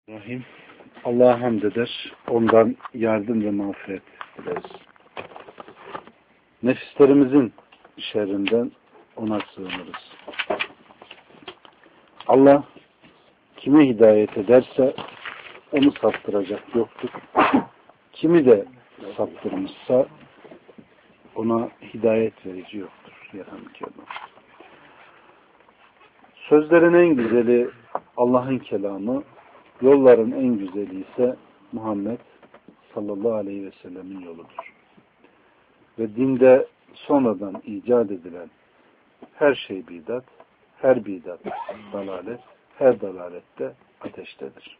Rahim. Allah'a hamd eder. Ondan yardım ve mağfiret dileriz. Nefislerimizin şerrinden ona sığınırız. Allah kime hidayet ederse onu saptıracak yoktur. Kimi de saptırmışsa ona hidayet verici yoktur. Sözlerin en güzeli Allah'ın kelamı, yolların en güzeli ise Muhammed sallallahu aleyhi ve sellemin yoludur. Ve dinde sonradan icat edilen her şey bidat, her bidat dalalet, her dalalette ateştedir.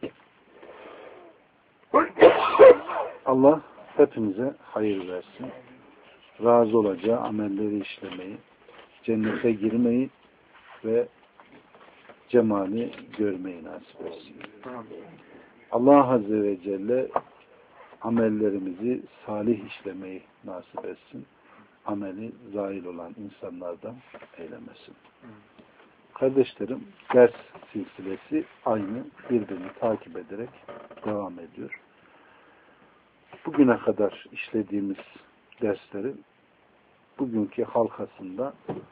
Allah hepimize hayır versin. Razı olacağı amelleri işlemeyi, cennete girmeyi ve cemali görmeyi nasip etsin. Allah Azze ve Celle amellerimizi salih işlemeyi nasip etsin. Ameli zail olan insanlardan eylemesin. Kardeşlerim, ders silsilesi aynı birbirini takip ederek devam ediyor. Bugüne kadar işlediğimiz derslerin bugünkü halkasında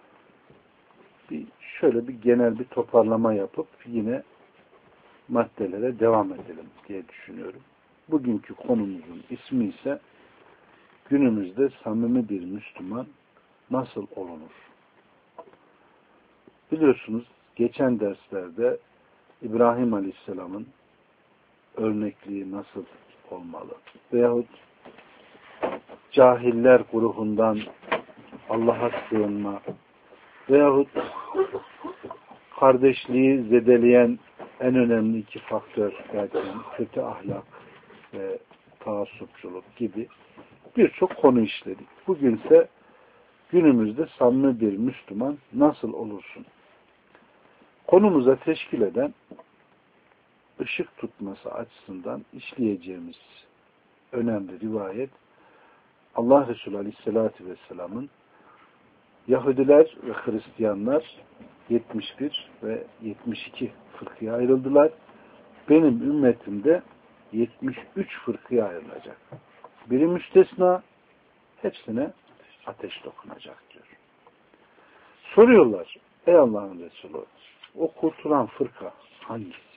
şöyle bir genel bir toparlama yapıp yine maddelere devam edelim diye düşünüyorum. Bugünkü konumuzun ismi ise günümüzde samimi bir Müslüman nasıl olunur? Biliyorsunuz geçen derslerde İbrahim Aleyhisselam'ın örnekliği nasıl olmalı? Veyahut cahiller grubundan Allah'a sığınma veyahut kardeşliği zedeleyen en önemli iki faktör derken kötü ahlak ve taassupçuluk gibi birçok konu işledik. Bugünse günümüzde samimi bir Müslüman nasıl olursun? Konumuza teşkil eden ışık tutması açısından işleyeceğimiz önemli rivayet Allah Resulü Aleyhisselatü Vesselam'ın Yahudiler ve Hristiyanlar 71 ve 72 fırkaya ayrıldılar. Benim ümmetimde 73 fırkaya ayrılacak. Biri müstesna, hepsine ateş dokunacak diyor. Soruyorlar, ey Allah'ın Resulü, o kurtulan fırka hangisi?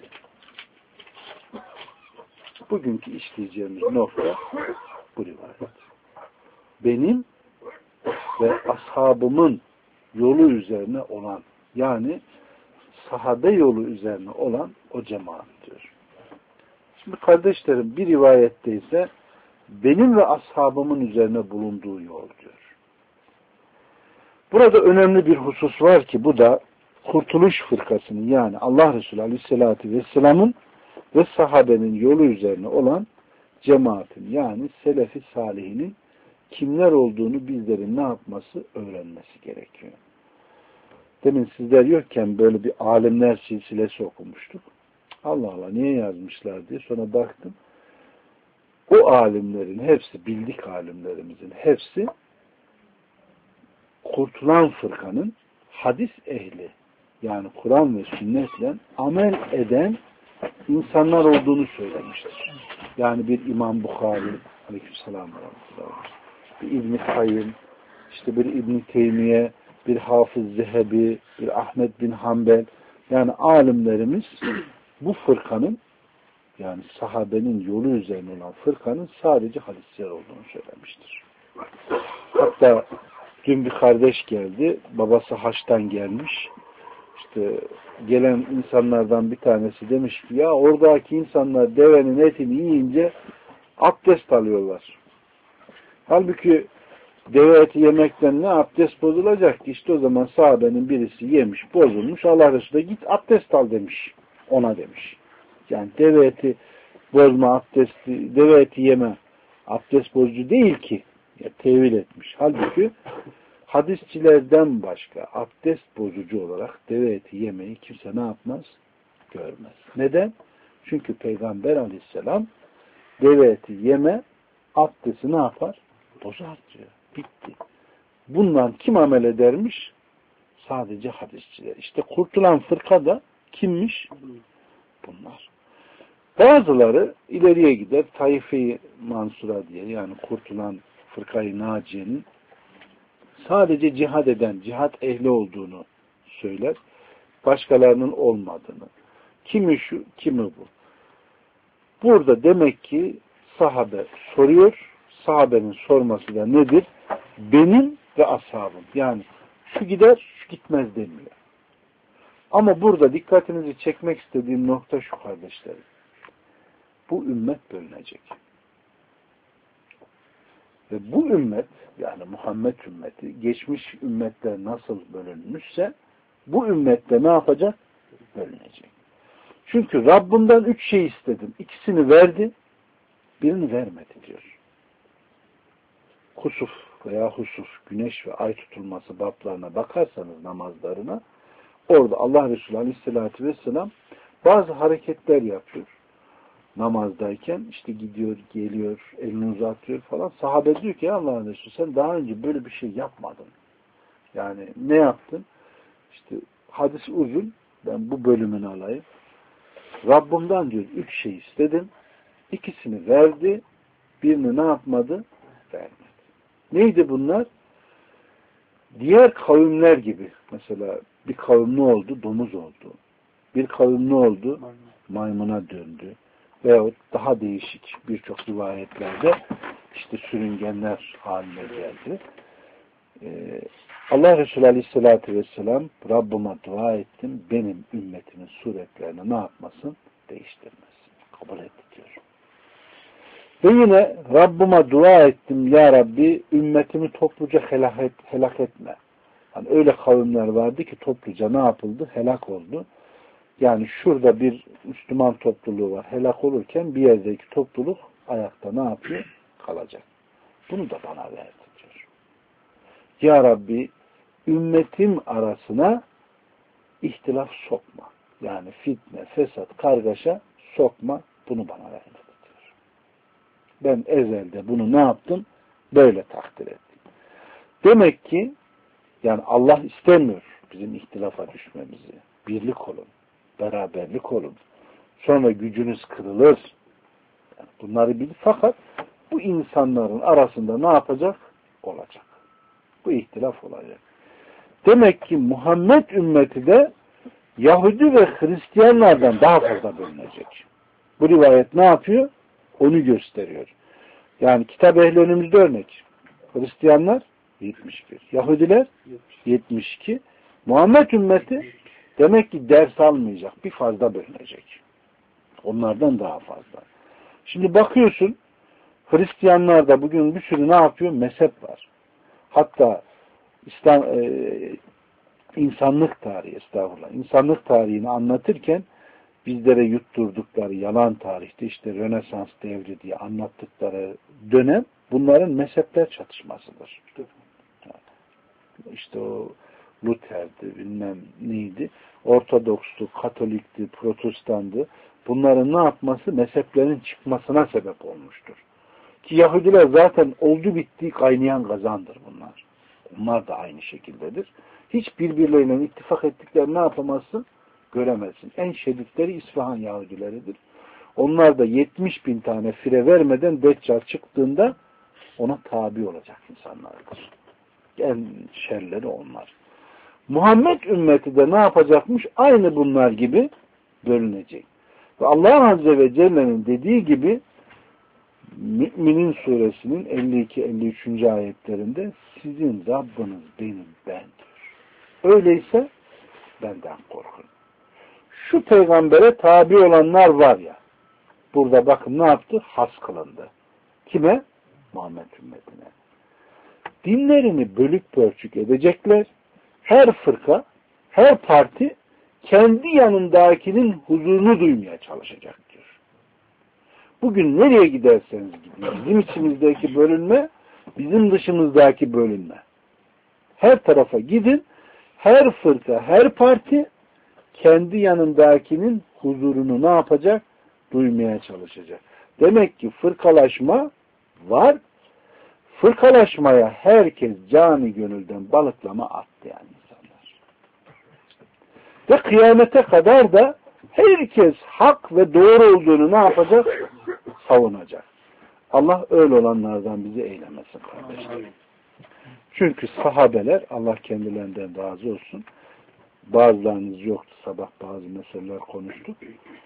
Bugünkü işleyeceğimiz nokta bu rivayet. Benim ve ashabımın yolu üzerine olan, yani sahabe yolu üzerine olan o cemaat diyor. Şimdi kardeşlerim, bir rivayette ise benim ve ashabımın üzerine bulunduğu yol diyor. Burada önemli bir husus var ki bu da Kurtuluş Fırkası'nın, yani Allah Resulü Aleyhisselatü Vesselam'ın ve sahabenin yolu üzerine olan cemaatin, yani Selefi Salihinin kimler olduğunu bizlerin ne yapması, öğrenmesi gerekiyor. Demin sizler yokken böyle bir alimler silsilesi okumuştuk. Allah Allah niye yazmışlar diye sonra baktım. O alimlerin hepsi, bildik alimlerimizin hepsi kurtulan fırkanın hadis ehli, yani Kur'an ve sünnetle amel eden insanlar olduğunu söylemiştir. Yani bir İmam Bukhari, aleykümselam, bir İbn-i Kayyım, işte bir İbn-i Teymiye, bir Hafız Zehebi, bir Ahmet bin Hanbel, yani alimlerimiz bu fırkanın, yani sahabenin yolu üzerine olan fırkanın sadece hadisler olduğunu söylemiştir. Hatta dün bir kardeş geldi, babası haçtan gelmiş, işte gelen insanlardan bir tanesi demiş ki ya oradaki insanlar devenin etini yiyince abdest alıyorlar. Halbuki deve eti yemekten ne abdest bozulacak ki? İşte o zaman sahabenin birisi yemiş, bozulmuş. Allah Resulü git abdest al demiş. Ona demiş. Yani deve eti bozma abdesti, deve eti yeme abdest bozucu değil ki. Ya, tevil etmiş. Halbuki hadisçilerden başka abdest bozucu olarak deve eti yemeyi kimse ne yapmaz? Görmez. Neden? Çünkü Peygamber Aleyhisselam deve eti yeme abdesti ne yapar? Bozar diyor. Bitti. Bundan kim amel edermiş? Sadece hadisçiler. İşte kurtulan fırka da kimmiş? Bunlar. Bazıları ileriye gider, Taife-i Mansura diye, yani kurtulan Fırkayı Naciye'nin sadece cihad eden, cihat ehli olduğunu söyler. Başkalarının olmadığını. Kimi şu, kimi bu. Burada demek ki sahabe soruyor. Sahabenin sorması da nedir? Benim ve ashabım. Yani şu gider, şu gitmez demiyor. Ama burada dikkatinizi çekmek istediğim nokta şu kardeşlerim. Bu ümmet bölünecek. Ve bu ümmet, yani Muhammed ümmeti, geçmiş ümmetler nasıl bölünmüşse bu ümmette ne yapacak? Bölünecek. Çünkü Rabbinden 3 şey istedim. İkisini verdi, birini vermedi diyor. Kusuf veya husuf, güneş ve ay tutulması bablarına bakarsanız namazlarına, orada Allah Resulü Aleyhisselatü Vesselam bazı hareketler yapıyor. Namazdayken işte gidiyor, geliyor, elini uzatıyor falan. Sahabe diyor ki Allah Resulü sen daha önce böyle bir şey yapmadın. Yani ne yaptın? İşte hadis uzun. Ben bu bölümünü alayım. Rabbimden diyor 3 şey istedim. İkisini verdi. Birini ne yapmadı? Vermedi. Neydi bunlar? Diğer kavimler gibi. Mesela bir kavim ne oldu? Domuz oldu. Bir kavim ne oldu? Maymuna döndü. Veyahut daha değişik birçok rivayetlerde işte sürüngenler haline geldi. Allah Resulü Aleyhisselatü Vesselam Rabbime dua ettim. Benim ümmetimin suretlerini ne yapmasın? Değiştirmesin. Kabul etti diyor. Ve yine Rabbime dua ettim. Ya Rabbi ümmetimi topluca helak etme. Hani öyle kavimler vardı ki topluca ne yapıldı? Helak oldu. Yani şurada bir Müslüman topluluğu var. Helak olurken bir yerdeki topluluk ayakta ne yapıyor? Kalacak. Bunu da bana verdi diyor. Ya Rabbi ümmetim arasına ihtilaf sokma. Yani fitne, fesat, kargaşa sokma. Bunu bana verdi diyor. Ben ezelde bunu ne yaptım? Böyle takdir ettim. Demek ki yani Allah istemiyor bizim ihtilafa düşmemizi. Birlik olun. Beraberlik olun. Sonra gücünüz kırılır. Yani bunları bil. Fakat bu insanların arasında ne yapacak? Olacak. Bu ihtilaf olacak. Demek ki Muhammed ümmeti de Yahudi ve Hristiyanlardan daha fazla bölünecek. Bu rivayet ne yapıyor? Onu gösteriyor. Yani kitap ehli önümüzde örnek. Hristiyanlar 71. Yahudiler 72. Muhammed ümmeti demek ki ders almayacak. Bir fazla bölünecek. Onlardan daha fazla. Şimdi bakıyorsun Hristiyanlarda bugün bir sürü ne yapıyor? Mezhep var. Hatta insanlık tarihi, estağfurullah, insanlık tarihini anlatırken bizlere yutturdukları yalan tarihte işte Rönesans devri diye anlattıkları dönem bunların mezhepler çatışmasıdır. İşte o Luther'di, bilmem neydi, Ortodoks'tu, Katolik'ti, Protestan'dı. Bunların ne yapması? Mezheplerin çıkmasına sebep olmuştur. Ki Yahudiler zaten oldu bitti kaynayan kazandır bunlar. Onlar da aynı şekildedir. Hiç birbirleriyle ittifak ettiklerini ne yapamazsın? Göremezsin. En şiddetleri İsfahan Yahudileridir. Onlar da 70.000 tane fire vermeden Deccal çıktığında ona tabi olacak insanlardır. En şerleri onlar. Muhammed ümmeti de ne yapacakmış? Aynı bunlar gibi bölünecek. Ve Allah Azze ve Celle'nin dediği gibi Mü'minin suresinin 52-53. ayetlerinde sizin Rabbiniz benim bendir. Öyleyse benden korkun. Şu peygambere tabi olanlar var ya, burada bakın ne yaptı? Has kılındı. Kime? Muhammed ümmetine. Dinlerini bölük pörçük edecekler. Her fırka, her parti kendi yanındakinin huzurunu duymaya çalışacak diyor. Bugün nereye giderseniz gidin, bizim içimizdeki bölünme, bizim dışımızdaki bölünme. Her tarafa gidin, her fırka, her parti kendi yanındakinin huzurunu ne yapacak? Duymaya çalışacak. Demek ki fırkalaşma var. Fırkalaşmaya herkes cani gönülden balıklama attı yani insanlar. Ve kıyamete kadar da Herkes hak ve doğru olduğunu ne yapacak? Savunacak. Allah öyle olanlardan bizi eylemesin kardeşlerim. Çünkü sahabeler, Allah kendilerinden razı olsun, bazılarınız yoktu, sabah bazı meseleler konuştuk.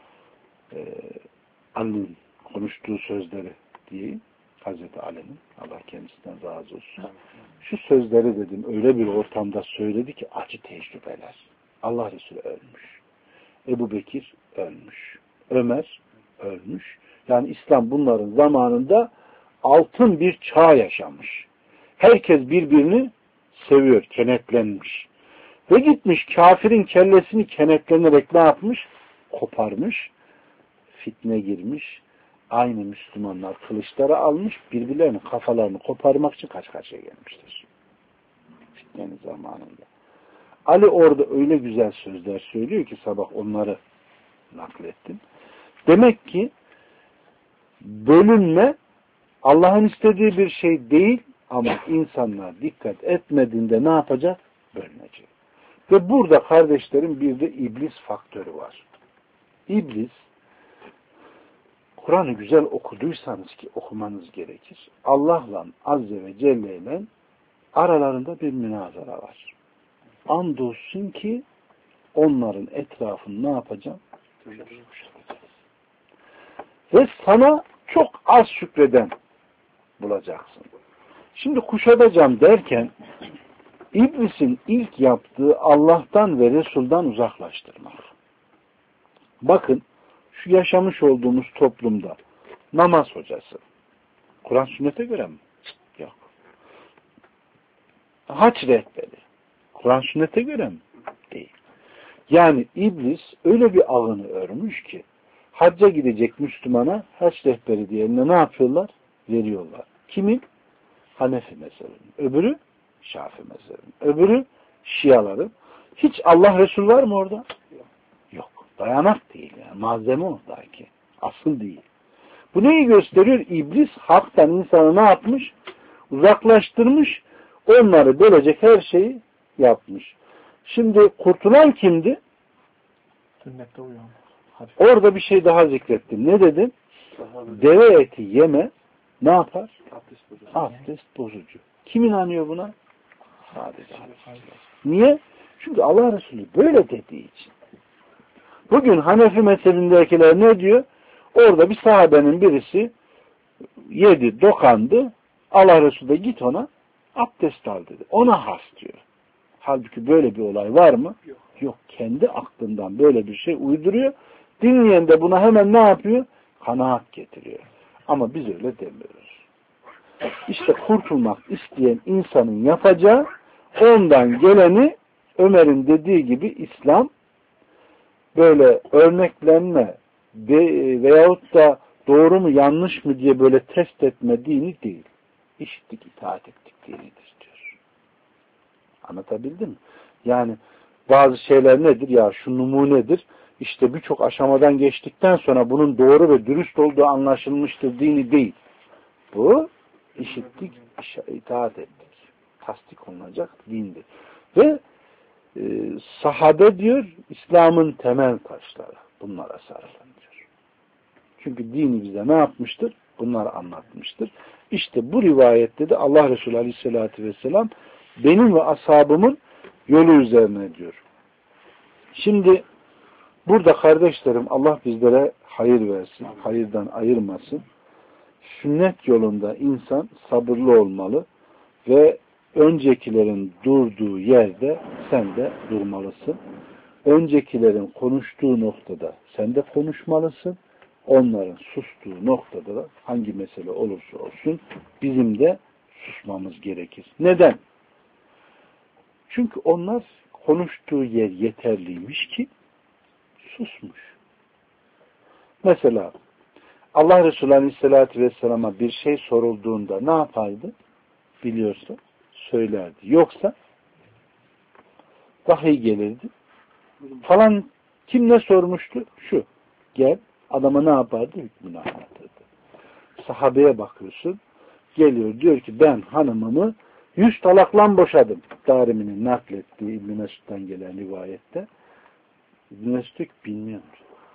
Ali'nin konuştuğu sözleri diyeyim. Hazreti Ali'nin, Allah kendisinden razı olsun. Şu sözleri dedim, öyle bir ortamda söyledi ki acı tecrübeler. Allah Resulü ölmüş. Ebu Bekir ölmüş. Ömer ölmüş. Yani İslam bunların zamanında altın bir çağ yaşamış. Herkes birbirini seviyor, kenetlenmiş. Ve gitmiş kafirin kellesini kenetlenerek ne yapmış? Koparmış. Fitne girmiş. Aynı Müslümanlar kılıçları almış, birbirlerinin kafalarını koparmak için kaç karşıya gelmiştir. Fitnenin zamanında. Ali orada öyle güzel sözler söylüyor ki sabah onları naklettim. Demek ki bölünme Allah'ın istediği bir şey değil ama insanlar dikkat etmediğinde ne yapacak? Bölünecek. Ve burada kardeşlerim bir de iblis faktörü var. İblis Kur'an'ı güzel okuduysanız ki okumanız gerekir. Allah'la Azze ve Celle ile aralarında bir münazara var. Andolsun ki onların etrafını ne yapacağım? Ve sana çok az şükreden bulacaksın. Şimdi kuşatacağım derken İblisin ilk yaptığı Allah'tan ve Resul'dan uzaklaştırmak. Bakın şu yaşamış olduğumuz toplumda namaz hocası. Kur'an sünnete göre mi? Yok. Hac rehberi. Kur'an sünnete göre mi? Değil. Yani iblis öyle bir ağını örmüş ki hacca gidecek Müslümana hac rehberi diye eline ne yapıyorlar? Veriyorlar. Kimin? Hanefi mezhebinin. Öbürü Şafii mezhebinin. Öbürü Şiaların. Hiç Allah Resul var mı orada? Yok. Dayanak değil yani. Malzeme oradaki. Asıl değil. Bu neyi gösteriyor? İblis haktan insanı ne yapmış? Uzaklaştırmış. Onları bölecek her şeyi yapmış. Şimdi kurtulan kimdi? Sünnette uyan. Orada bir şey daha zikrettim. Ne dedim? Deve eti yeme ne yapar? Abdest bozucu. Kim inanıyor buna? Sadece. Niye? Çünkü Allah Resulü böyle dediği için. Bugün Hanefi mezhebindekiler ne diyor? Orada bir sahabenin birisi yedi, dokandı. Allah Resulü de git ona abdest al dedi. Ona has diyor. Halbuki böyle bir olay var mı? Yok. Yok. Kendi aklından böyle bir şey uyduruyor. Dinleyen de buna hemen ne yapıyor? Kanaat getiriyor. Ama biz öyle demiyoruz. İşte kurtulmak isteyen insanın yapacağı ondan geleni Ömer'in dediği gibi İslam böyle örneklenme veyahut da doğru mu yanlış mı diye böyle test etme dini değil. İşittik, itaat ettik dinidir diyor. Anlatabildim mi? Yani bazı şeyler nedir? Ya şu numunedir. İşte birçok aşamadan geçtikten sonra bunun doğru ve dürüst olduğu anlaşılmıştır dini değil. Bu işittik, itaat ettik. Tasdik olunacak dindir. Ve sahabe diyor İslam'ın temel taşları. Bunlara sarılın diyor. Çünkü dini bize ne yapmıştır? Bunları anlatmıştır. İşte bu rivayette de Allah Resulü Aleyhisselatü Vesselam benim ve ashabımın yolu üzerine diyor. Şimdi burada kardeşlerim Allah bizlere hayır versin, hayırdan ayırmasın. Sünnet yolunda insan sabırlı olmalı ve öncekilerin durduğu yerde sen de durmalısın. Öncekilerin konuştuğu noktada sen de konuşmalısın. Onların sustuğu noktada da hangi mesele olursa olsun bizim de susmamız gerekir. Neden? Çünkü onlar konuştuğu yer yeterliymiş ki susmuş. Mesela Allah Resulü Aleyhisselatü Vesselam'a bir şey sorulduğunda ne yapardı? Biliyorsa söylerdi. Yoksa vahiy gelirdi. Falan kim ne sormuştu? Şu. Gel. Adama ne yapardı? Hükmünü anlatırdı. Sahabeye bakıyorsun. Geliyor diyor ki ben hanımımı 100 talakla boşadım. Darimi'nin naklettiği İbn-i Mesud'dan gelen rivayette. İbn-i Mesud bilmiyor.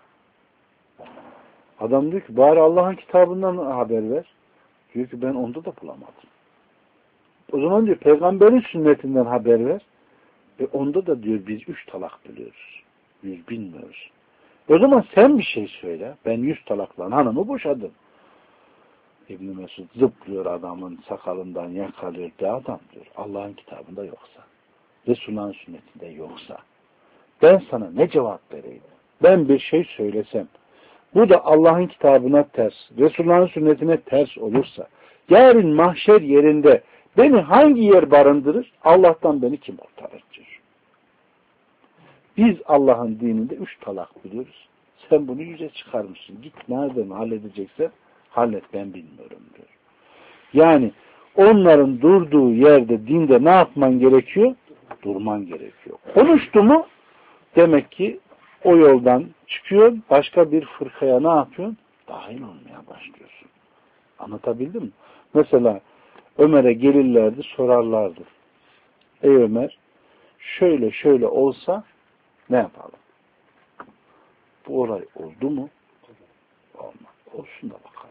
Adam diyor ki bari Allah'ın kitabından haber ver. Diyor ki ben onda da bulamadım. O zaman diyor peygamberin sünnetinden haber ver. Onda da diyor biz 3 talak biliyoruz. 100 bilmiyoruz. O zaman sen bir şey söyle. Ben 100 talakla hanımı boşadım. İbn-i Mesud zıplıyor adamın sakalından yakalıyor. De adam diyor Allah'ın kitabında yoksa, Resulullah'ın sünnetinde yoksa ben sana ne cevap vereyim? Ben bir şey söylesem bu da Allah'ın kitabına ters, Resulullah'ın sünnetine ters olursa yarın mahşer yerinde beni hangi yer barındırır? Allah'tan beni kim kurtarır diyor. Biz Allah'ın dininde 3 talak biliyoruz. Sen bunu 100'e çıkarmışsın. Git nereden halledecekse hallet ben bilmiyorum diyor. Yani onların durduğu yerde dinde ne yapman gerekiyor? Durman gerekiyor. Konuştu mu demek ki o yoldan çıkıyor. Başka bir fırkaya ne yapıyorsun? Dahil olmaya başlıyorsun. Anlatabildim mi? Mesela Ömer'e gelirlerdi sorarlardı. Ey Ömer şöyle şöyle olsa ne yapalım? Bu olay oldu mu? Olmaz. Olsun da bakalım.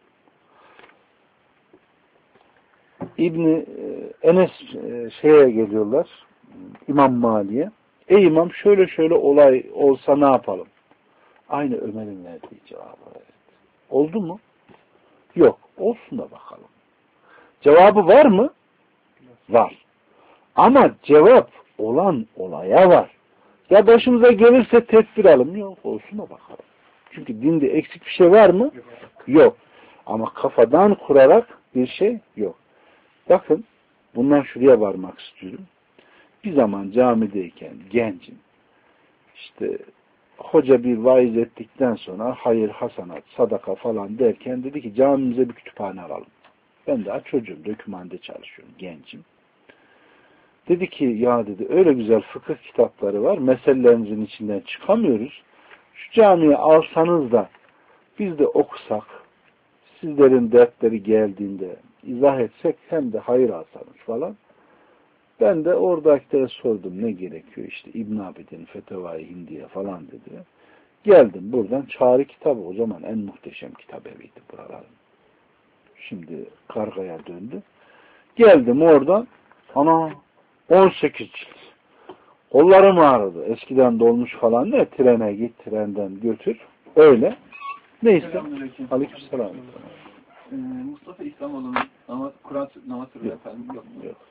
İbni Enes şeye geliyorlar. İmam Mali'ye. Ey imam şöyle şöyle olay olsa ne yapalım? Aynı Ömer'in verdiği cevabı verdi. Oldu mu? Yok. Olsun da bakalım. Cevabı var mı? Var. Ama cevap olan olaya var. Ya başımıza gelirse tedbir alın. Yok. Olsun da bakalım. Çünkü dinde eksik bir şey var mı? Yok. Ama kafadan kurarak bir şey yok. Bakın bundan şuraya varmak istiyorum. Bir zaman camideyken gencim işte hoca bir vaiz ettikten sonra hayır, hasanat, sadaka falan derken dedi ki camimize bir kütüphane alalım. Ben daha çocuğum, dökümhanede çalışıyorum, gencim. Dedi ki ya dedi öyle güzel fıkıh kitapları var, meselelerimizin içinden çıkamıyoruz. Şu camiye alsanız da biz de okusak, sizlerin dertleri geldiğinde izah etsek hem de hayır alsanız falan. Ben de oradakilere sordum ne gerekiyor işte İbn Abidin Fetevai Hindiye falan dedi. Geldim buradan çağrı kitabı o zaman en muhteşem kitap eviydi buraların. Şimdi kargaya döndü. Geldim oradan ana 18 cilt. Kollarım ağrıdı. Eskiden dolmuş falan ne? Trene git, trenden götür. Öyle. Neyse. Aleykümselam. Mustafa İslamoğlu'nun Kur'an namaz sürüyor efendim. Yok.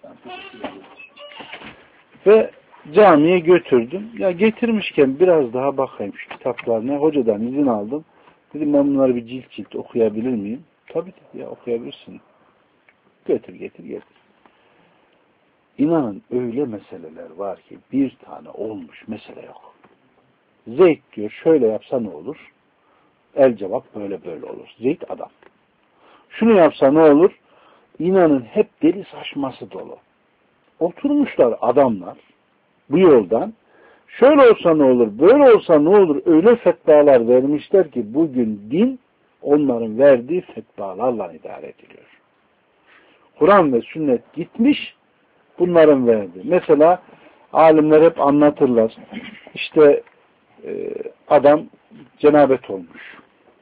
Ve camiye götürdüm. Ya getirmişken biraz daha bakayım şu kitaplarına. Hocadan izin aldım. Dedim ben bunları bir cilt cilt okuyabilir miyim? Tabii dedi ya okuyabilirsin. Götür getir. İnanın öyle meseleler var ki bir tane olmuş mesele yok. Zeyd diyor şöyle yapsa ne olur? El cevap böyle olur. Zeyd adam. Şunu yapsa ne olur? İnanın hep deli saçması dolu. Oturmuşlar adamlar bu yoldan. Şöyle olsa ne olur? Böyle olsa ne olur? Öyle fetvalar vermişler ki bugün din onların verdiği fetvalarla idare ediliyor. Kur'an ve sünnet gitmiş bunların verdiği. Mesela alimler hep anlatırlar. İşte adam cenabet olmuş.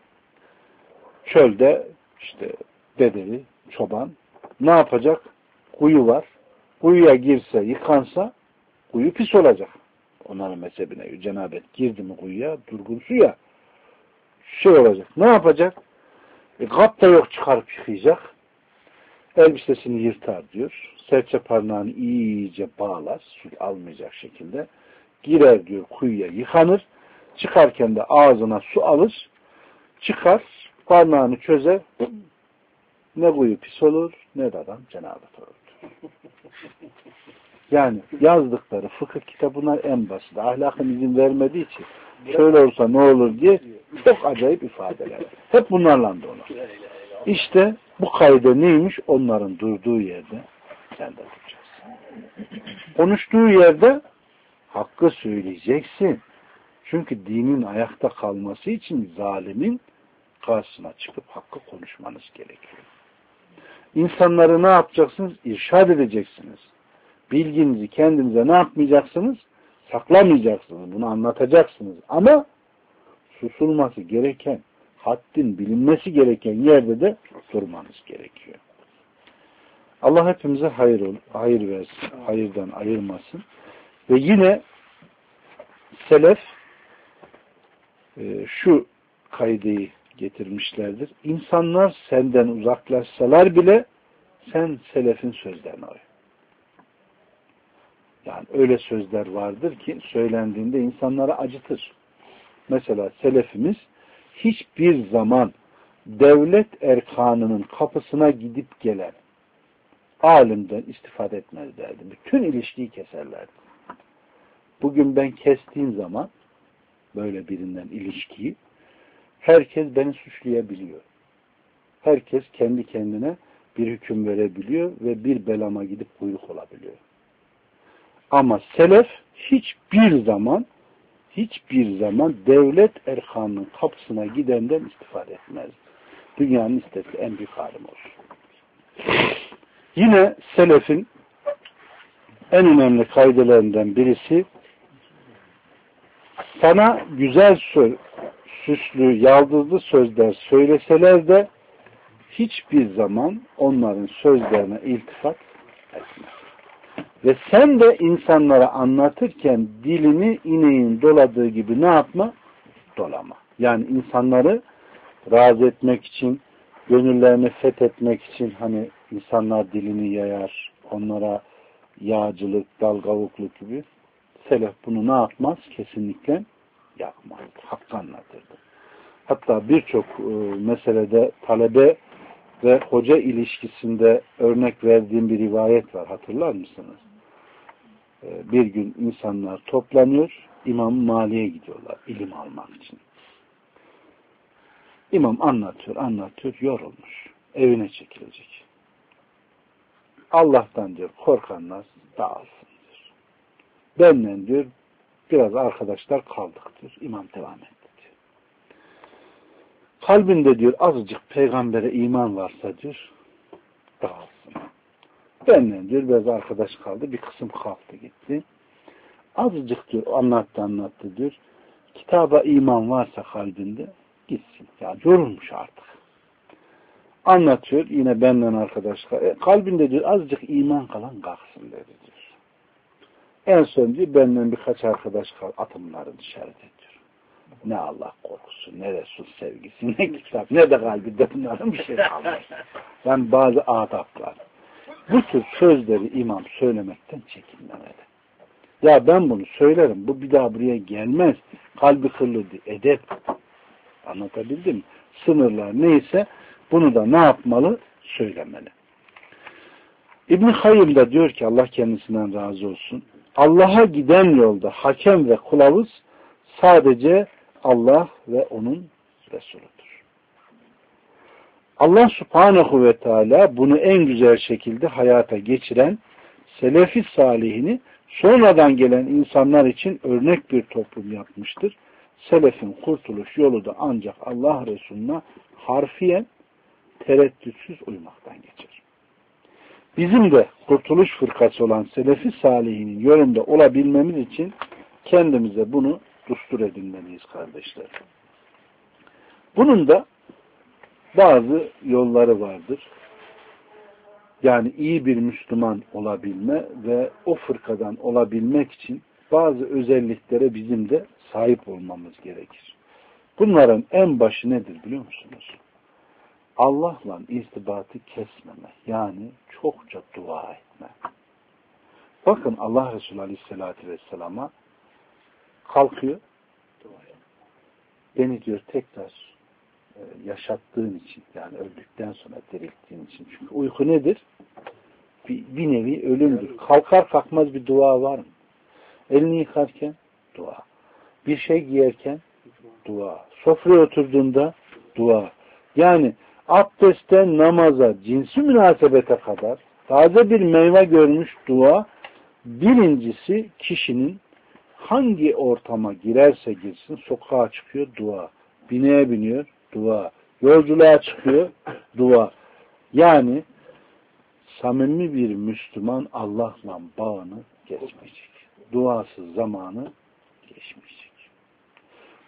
Çölde işte dedevi, çoban ne yapacak? Kuyu var. Kuyuya girse, yıkansa kuyu pis olacak. Onların mezhebine cenabet girdi mi kuyuya, durgun suya şey olacak. Ne yapacak? Kap da yok çıkarıp yıkayacak. Elbisesini yırtar diyor. Serçe parmağını iyice bağlar. Su almayacak şekilde. Girer diyor kuyuya yıkanır. Çıkarken de ağzına su alır. Çıkar. Parmağını çözer. Ne kuyu pis olur ne de adam cenabet olur. Yani yazdıkları fıkıh kitabına en basit. Ahlakın izin vermediği için şöyle olsa ne olur diye çok acayip ifadeler. Hep bunlarla dolu. İşte bu kaide neymiş? Onların durduğu yerde sen de duracaksın. Konuştuğu yerde hakkı söyleyeceksin. Çünkü dinin ayakta kalması için zalimin karşısına çıkıp hakkı konuşmanız gerekiyor. İnsanları ne yapacaksınız? İrşad edeceksiniz. Bilginizi kendinize ne yapmayacaksınız? Saklamayacaksınız. Bunu anlatacaksınız. Ama susulması gereken haddin bilinmesi gereken yerde de durmanız gerekiyor. Allah hepimize hayır versin, hayırdan ayırmasın. Ve yine selef şu kaideyi getirmişlerdir. İnsanlar senden uzaklaşsalar bile sen selefin sözlerine uy. Yani öyle sözler vardır ki söylendiğinde insanlara acıtır. Mesela selefimiz hiçbir zaman devlet erkanının kapısına gidip gelen alimden istifade etmezlerdi. Bütün ilişkiyi keserlerdi. Bugün ben kestiğim zaman böyle birinden ilişkiyi herkes beni suçlayabiliyor. Herkes kendi kendine bir hüküm verebiliyor ve bir belama gidip kuyruk olabiliyor. Ama selef hiçbir zaman devlet erkanının kapısına gidenden istifade etmez. Dünyanın istediği en büyük alim olur. Yine selefin en önemli kaidelerinden birisi sana güzel söz, süslü, yaldızlı sözler söyleseler de hiçbir zaman onların sözlerine iltifat etmez. Ve sen de insanlara anlatırken dilini ineğin doladığı gibi ne yapma? Dolama. Yani insanları razı etmek için, gönüllerini fethetmek için hani insanlar dilini yayar, onlara yağcılık, dalgavukluk gibi. Selef bunu ne yapmaz? Kesinlikle yapmaz. Hakkı anlatırdı. Hatta birçok meselede talebe ve hoca ilişkisinde örnek verdiğim bir rivayet var. Hatırlar mısınız? Bir gün insanlar toplanıyor, İmam Mali'ye gidiyorlar ilim almak için. İmam anlatıyor, yorulmuş. Evine çekilecek. Allah'tan diyor korkanlar dağılsın diyor. Benle diyor biraz arkadaşlar kaldık diyor. İmam devam etti diyor. Kalbinde diyor azıcık peygambere iman varsa diyor dağılsın. Benle diyor biraz arkadaş kaldı. Bir kısım kalktı gitti. Azıcık diyor anlattı diyor. Kitaba iman varsa kalbinde gitsin. Yani yorulmuş artık. Anlatıyor. Yine benden arkadaş kalbinde diyor azıcık iman kalan kalksın dedi diyor. En son diyor benden birkaç arkadaş kal. Atın bunları dışarı diyor. Ne Allah korkusu, ne Resul sevgisi, ne kitap, ne de kalbinde bunların bir şey kalmaz. Yani bazı adaplar. Bu tür sözleri imam söylemekten çekinmemeli. Ya ben bunu söylerim, bu bir daha buraya gelmez. Kalbi kırıldı, edep. Anlatabildim mi? Sınırlar neyse bunu da ne yapmalı? Söylemeli. İbn-i Kayyım da diyor ki Allah kendisinden razı olsun. Allah'a giden yolda hakem ve kılavuz sadece Allah ve onun Resuludur. Allah Subhanahu ve Teala bunu en güzel şekilde hayata geçiren Selefi salihini sonradan gelen insanlar için örnek bir toplum yapmıştır. Selefin kurtuluş yolu da ancak Allah Resulüne harfiyen tereddütsüz uymaktan geçer. Bizim de kurtuluş fırkası olan Selefi salihinin yolunda olabilmemiz için kendimize bunu düstur edinmeliyiz kardeşler. Bunun da bazı yolları vardır. Yani iyi bir Müslüman olabilme ve o fırkadan olabilmek için bazı özelliklere bizim de sahip olmamız gerekir. Bunların en başı nedir biliyor musunuz? Allah'la irtibatı kesmeme. Yani çokça dua etme. Bakın Allah Resulü Aleyhisselatü Vesselam'a kalkıyor. Beni diyor tekrar yaşattığın için yani öldükten sonra dirilttiğin için. Çünkü uyku nedir? Bir nevi ölümdür. Kalkar kalkmaz bir dua var mı? Elini yıkarken dua. Bir şey giyerken dua. Sofraya oturduğunda dua. Yani abdestten namaza, cinsi münasebete kadar taze bir meyve görmüş dua. Birincisi kişinin hangi ortama girerse girsin sokağa çıkıyor dua. Bineğe biniyor dua. Yolculuğa çıkıyor dua. Yani samimi bir Müslüman Allah'la bağını kesmeyecek. Duasız zamanı geçmeyecek.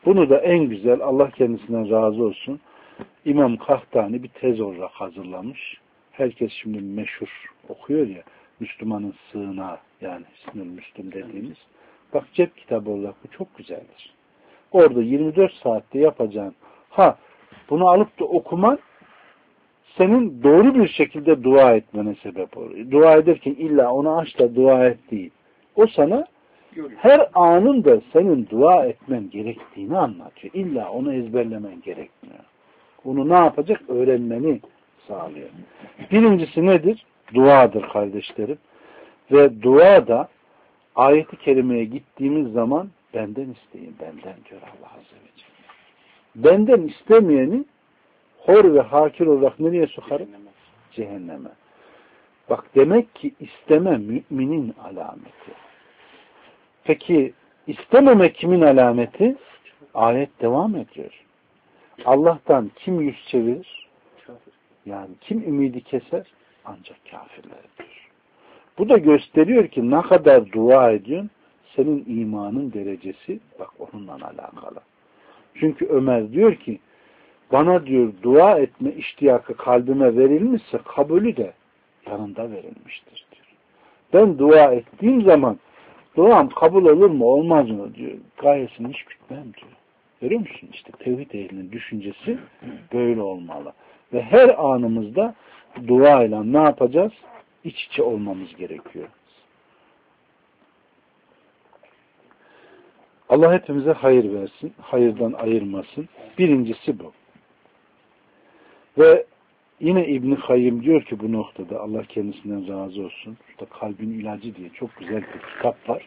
Bunu da en güzel, Allah kendisinden razı olsun, İmam Kahtani bir tez olarak hazırlamış. Herkes şimdi meşhur okuyor ya, Müslümanın sığınağı, yani Hisnül Müslüm dediğimiz. Bak, cep kitabı olarak bu çok güzeldir. Orada 24 saatte yapacağın, bunu alıp da okuman senin doğru bir şekilde dua etmene sebep oluyor. Dua ederken illa onu aç da dua et değil. O sana her anında senin dua etmen gerektiğini anlatıyor. İlla onu ezberlemen gerekmiyor. Onu ne yapacak? Öğrenmeni sağlıyor. Birincisi nedir? Duadır kardeşlerim. Ve dua da ayet-i kerimeye gittiğimiz zaman benden isteyin, benden diyor Allah Azze ve Celle. Benden istemeyeni hor ve hakir olarak nereye sokarım? Cehenneme. Bak, demek ki isteme müminin alameti. Peki istememe kimin alameti? Ayet devam ediyor. Allah'tan kim yüz çevirir? Yani kim ümidi keser? Ancak kafirlerdir. Bu da gösteriyor ki ne kadar dua ediyorsun, senin imanın derecesi bak onunla alakalı. Çünkü Ömer diyor ki, bana diyor dua etme iştiyakı kalbime verilmişse kabulü de yanında verilmiştir diyor. Ben dua ettiğim zaman duam kabul olur mu olmaz mı diyor. Gayesini hiç gütmem diyor. Görüyor musun? İşte tevhid ehlinin düşüncesi böyle olmalı. Ve her anımızda duayla ne yapacağız? İç içe olmamız gerekiyor. Allah hepimize hayır versin. Hayırdan ayırmasın. Birincisi bu. Ve yine İbn-i Kayyim diyor ki bu noktada, Allah kendisinden razı olsun. Şurada Kalbin İlacı diye çok güzel bir kitap var.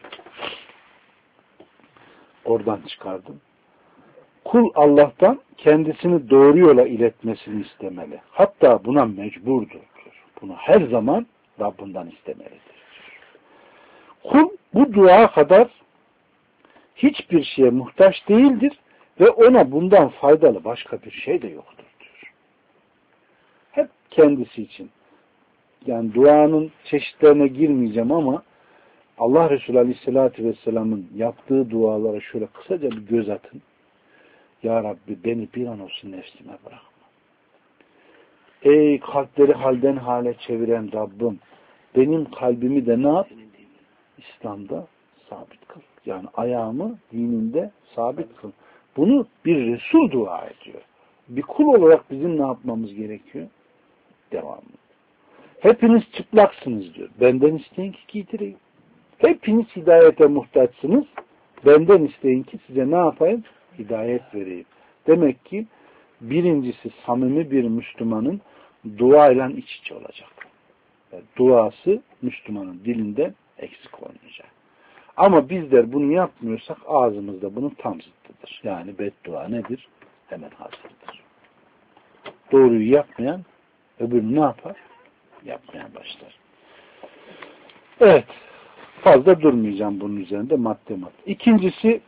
Oradan çıkardım. Kul Allah'tan kendisini doğru yola iletmesini istemeli. Hatta buna mecburdur diyor. Bunu her zaman Rabbinden istemelidir. Kul bu dua kadar hiçbir şeye muhtaç değildir ve ona bundan faydalı başka bir şey de yoktur diyor. Hep kendisi için. Yani duanın çeşitlerine girmeyeceğim ama Allah Resulü Aleyhisselatü Vesselam'ın yaptığı dualara şöyle kısaca bir göz atın. Ya Rabbi beni bir an olsun nefsime bırakma. Ey kalpleri halden hale çeviren Rabbim, benim kalbimi de ne yap? İslam'da sabit kıl. Yani ayağımı dininde sabit kıl. Bunu bir Resul dua ediyor. Bir kul olarak bizim ne yapmamız gerekiyor? Devamlı. Hepiniz çıplaksınız diyor. Benden isteyin ki giydireyim. Hepiniz hidayete muhtaçsınız. Benden isteyin ki size ne yapayım? Hidayet vereyim. Demek ki birincisi samimi bir Müslümanın duayla iç içe olacak. Yani duası Müslümanın dilinden eksik olmayacak. Ama bizler bunu yapmıyorsak ağzımızda bunun tam zıttıdır. Yani beddua nedir? Hemen hazırdır. Doğruyu yapmayan öbürünü ne yapar? Yapmaya başlar. Evet. Fazla durmayacağım bunun üzerinde madde. İkincisi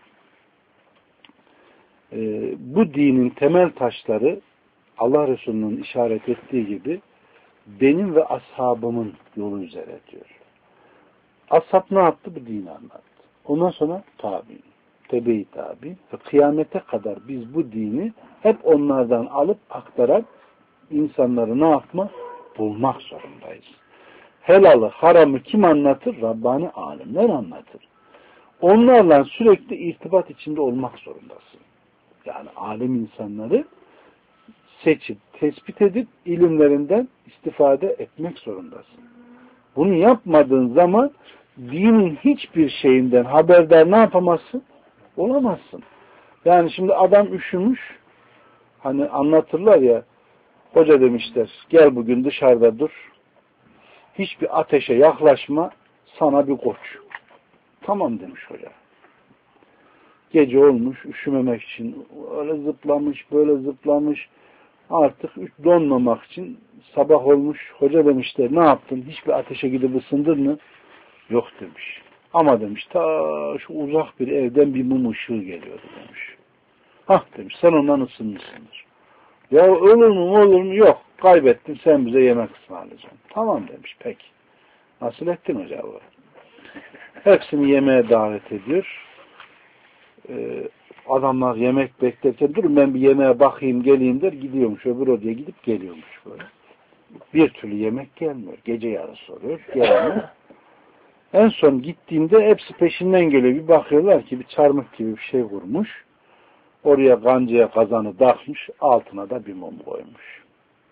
bu dinin temel taşları Allah Resulü'nün işaret ettiği gibi benim ve ashabımın yolu üzere diyor. Ashab ne yaptı? Bu dini anlattı. Ondan sonra tabi'in, tebe-i tabi ve kıyamete kadar biz bu dini hep onlardan alıp aktarak insanları ne yapmak? Bulmak zorundayız. Helalı, haramı kim anlatır? Rabbani alimler anlatır. Onlarla sürekli irtibat içinde olmak zorundasın. Yani alim insanları seçip, tespit edip ilimlerinden istifade etmek zorundasın. Bunu yapmadığın zaman dinin hiçbir şeyinden haberdar ne yapamazsın? Olamazsın. Yani şimdi adam üşümüş, hani anlatırlar ya, hoca demişler, gel bugün dışarıda dur, hiçbir ateşe yaklaşma, sana bir koç. Tamam demiş hoca. Gece olmuş, üşümemek için öyle zıplamış, böyle zıplamış, artık donmamak için sabah olmuş. Hoca demişler, ne yaptın? Hiçbir ateşe gidip ısındın mı? Yok demiş. Ama demiş, ta şu uzak bir evden bir mum ışığı geliyordu demiş. Hah demiş, sen ondan ısınmışsındır. Ya olur mu? Yok, kaybettin, sen bize yemek ısmarlayacaksın. Tamam demiş, peki. Nasıl ettin hoca bu? Hepsini yemeğe davet ediyor. Adamlar yemek beklerken durun ben bir yemeğe bakayım geleyim der, gidiyormuş öbür odaya gidip geliyormuş böyle. Bir türlü yemek gelmiyor. Gece yarısı oluyor, gelmiyor. En son gittiğimde hepsi peşinden geliyor. Bir bakıyorlar ki bir çarmıh gibi bir şey vurmuş. Oraya kancaya kazanı takmış, altına da bir mum koymuş.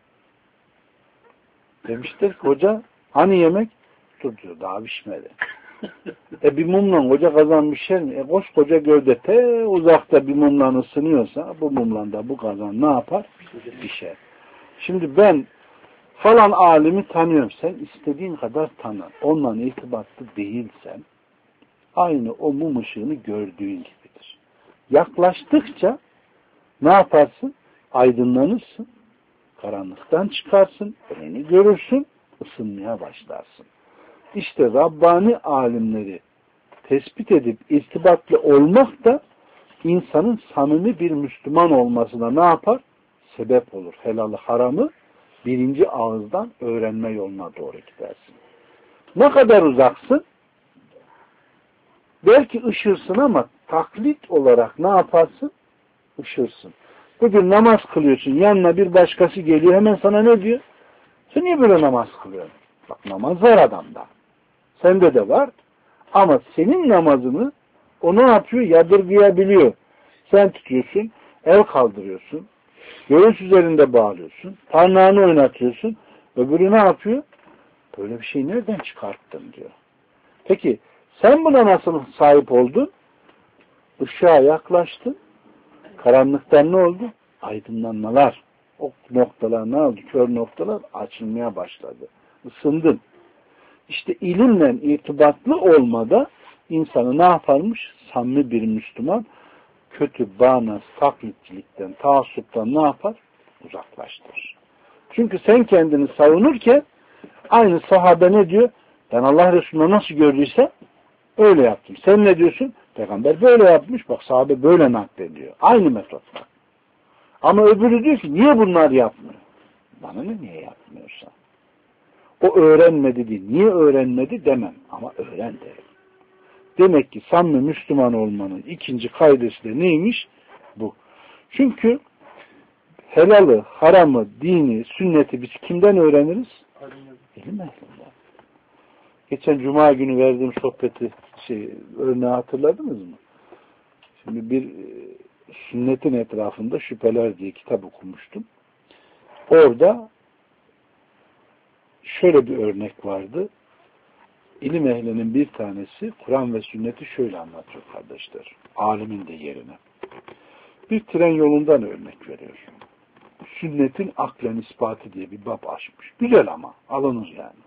Demiştir ki hoca hani yemek? Dur diyor daha pişmedi. Bir mumla koca kazan pişer mi? Koskoca gövde te uzakta bir mumla ısınıyorsa bu mumla da bu kazan ne yapar? Pişer. Şimdi ben falan alimi tanıyorum. Sen istediğin kadar tanı. Onunla irtibatlı değilsen aynı o mum ışığını gördüğün gibidir. Yaklaştıkça ne yaparsın? Aydınlanırsın. Karanlıktan çıkarsın. Önünü görürsün. Isınmaya başlarsın. İşte Rabbani alimleri tespit edip irtibatlı olmak da insanın samimi bir Müslüman olmasına ne yapar? Sebep olur. Helalı haramı birinci ağızdan öğrenme yoluna doğru gidersin. Ne kadar uzaksın? Belki ışırsın ama taklit olarak ne yaparsın? Işırsın. Bugün namaz kılıyorsun. Yanına bir başkası geliyor. Hemen sana ne diyor? Sen niye böyle namaz kılıyorsun? Bak namaz var adamda. Sende de var. Ama senin namazını o ne yapıyor? Yadırgayabiliyor. Sen tutuyorsun. El kaldırıyorsun. Göğüs üzerinde bağlıyorsun. Parmağını oynatıyorsun. Öbürü ne yapıyor? Böyle bir şey nereden çıkarttın diyor. Peki sen buna nasıl sahip oldun? Işığa yaklaştın. Karanlıktan ne oldu? Aydınlanmalar. O noktalar ne oldu? Kör noktalar açılmaya başladı. Isındın. İşte ilimle irtibatlı olmada insanı ne yaparmış? Samimi bir Müslüman kötü, bağnaz, taklitçilikten, taassuptan ne yapar? Uzaklaştırır. Çünkü sen kendini savunurken aynı sahabe ne diyor? Ben Allah Resulü'nü nasıl gördüyse öyle yaptım. Sen ne diyorsun? Peygamber böyle yapmış. Bak sahabe böyle naklediyor. Aynı metotla. Ama öbürü diyor ki niye bunlar yapmıyor? Bana ne niye yapmıyorsa? O öğrenmedi diye. Niye öğrenmedi demem. Ama öğren derim. Demek ki samimi Müslüman olmanın ikinci kaidesi de neymiş? Bu. Çünkü helalı, haramı, dini, sünneti biz kimden öğreniriz? İlim ehlinden. Geçen Cuma günü verdiğim sohbeti örneği hatırladınız mı? Şimdi bir sünnetin etrafında şüpheler diye kitap okumuştum. Orada şöyle bir örnek vardı. İlim ehlinin bir tanesi Kur'an ve sünneti şöyle anlatıyor kardeşler. Alimin de yerine. Bir tren yolundan örnek veriyor. Sünnetin aklen ispatı diye bir bab açmış. Güzel ama alınır yani.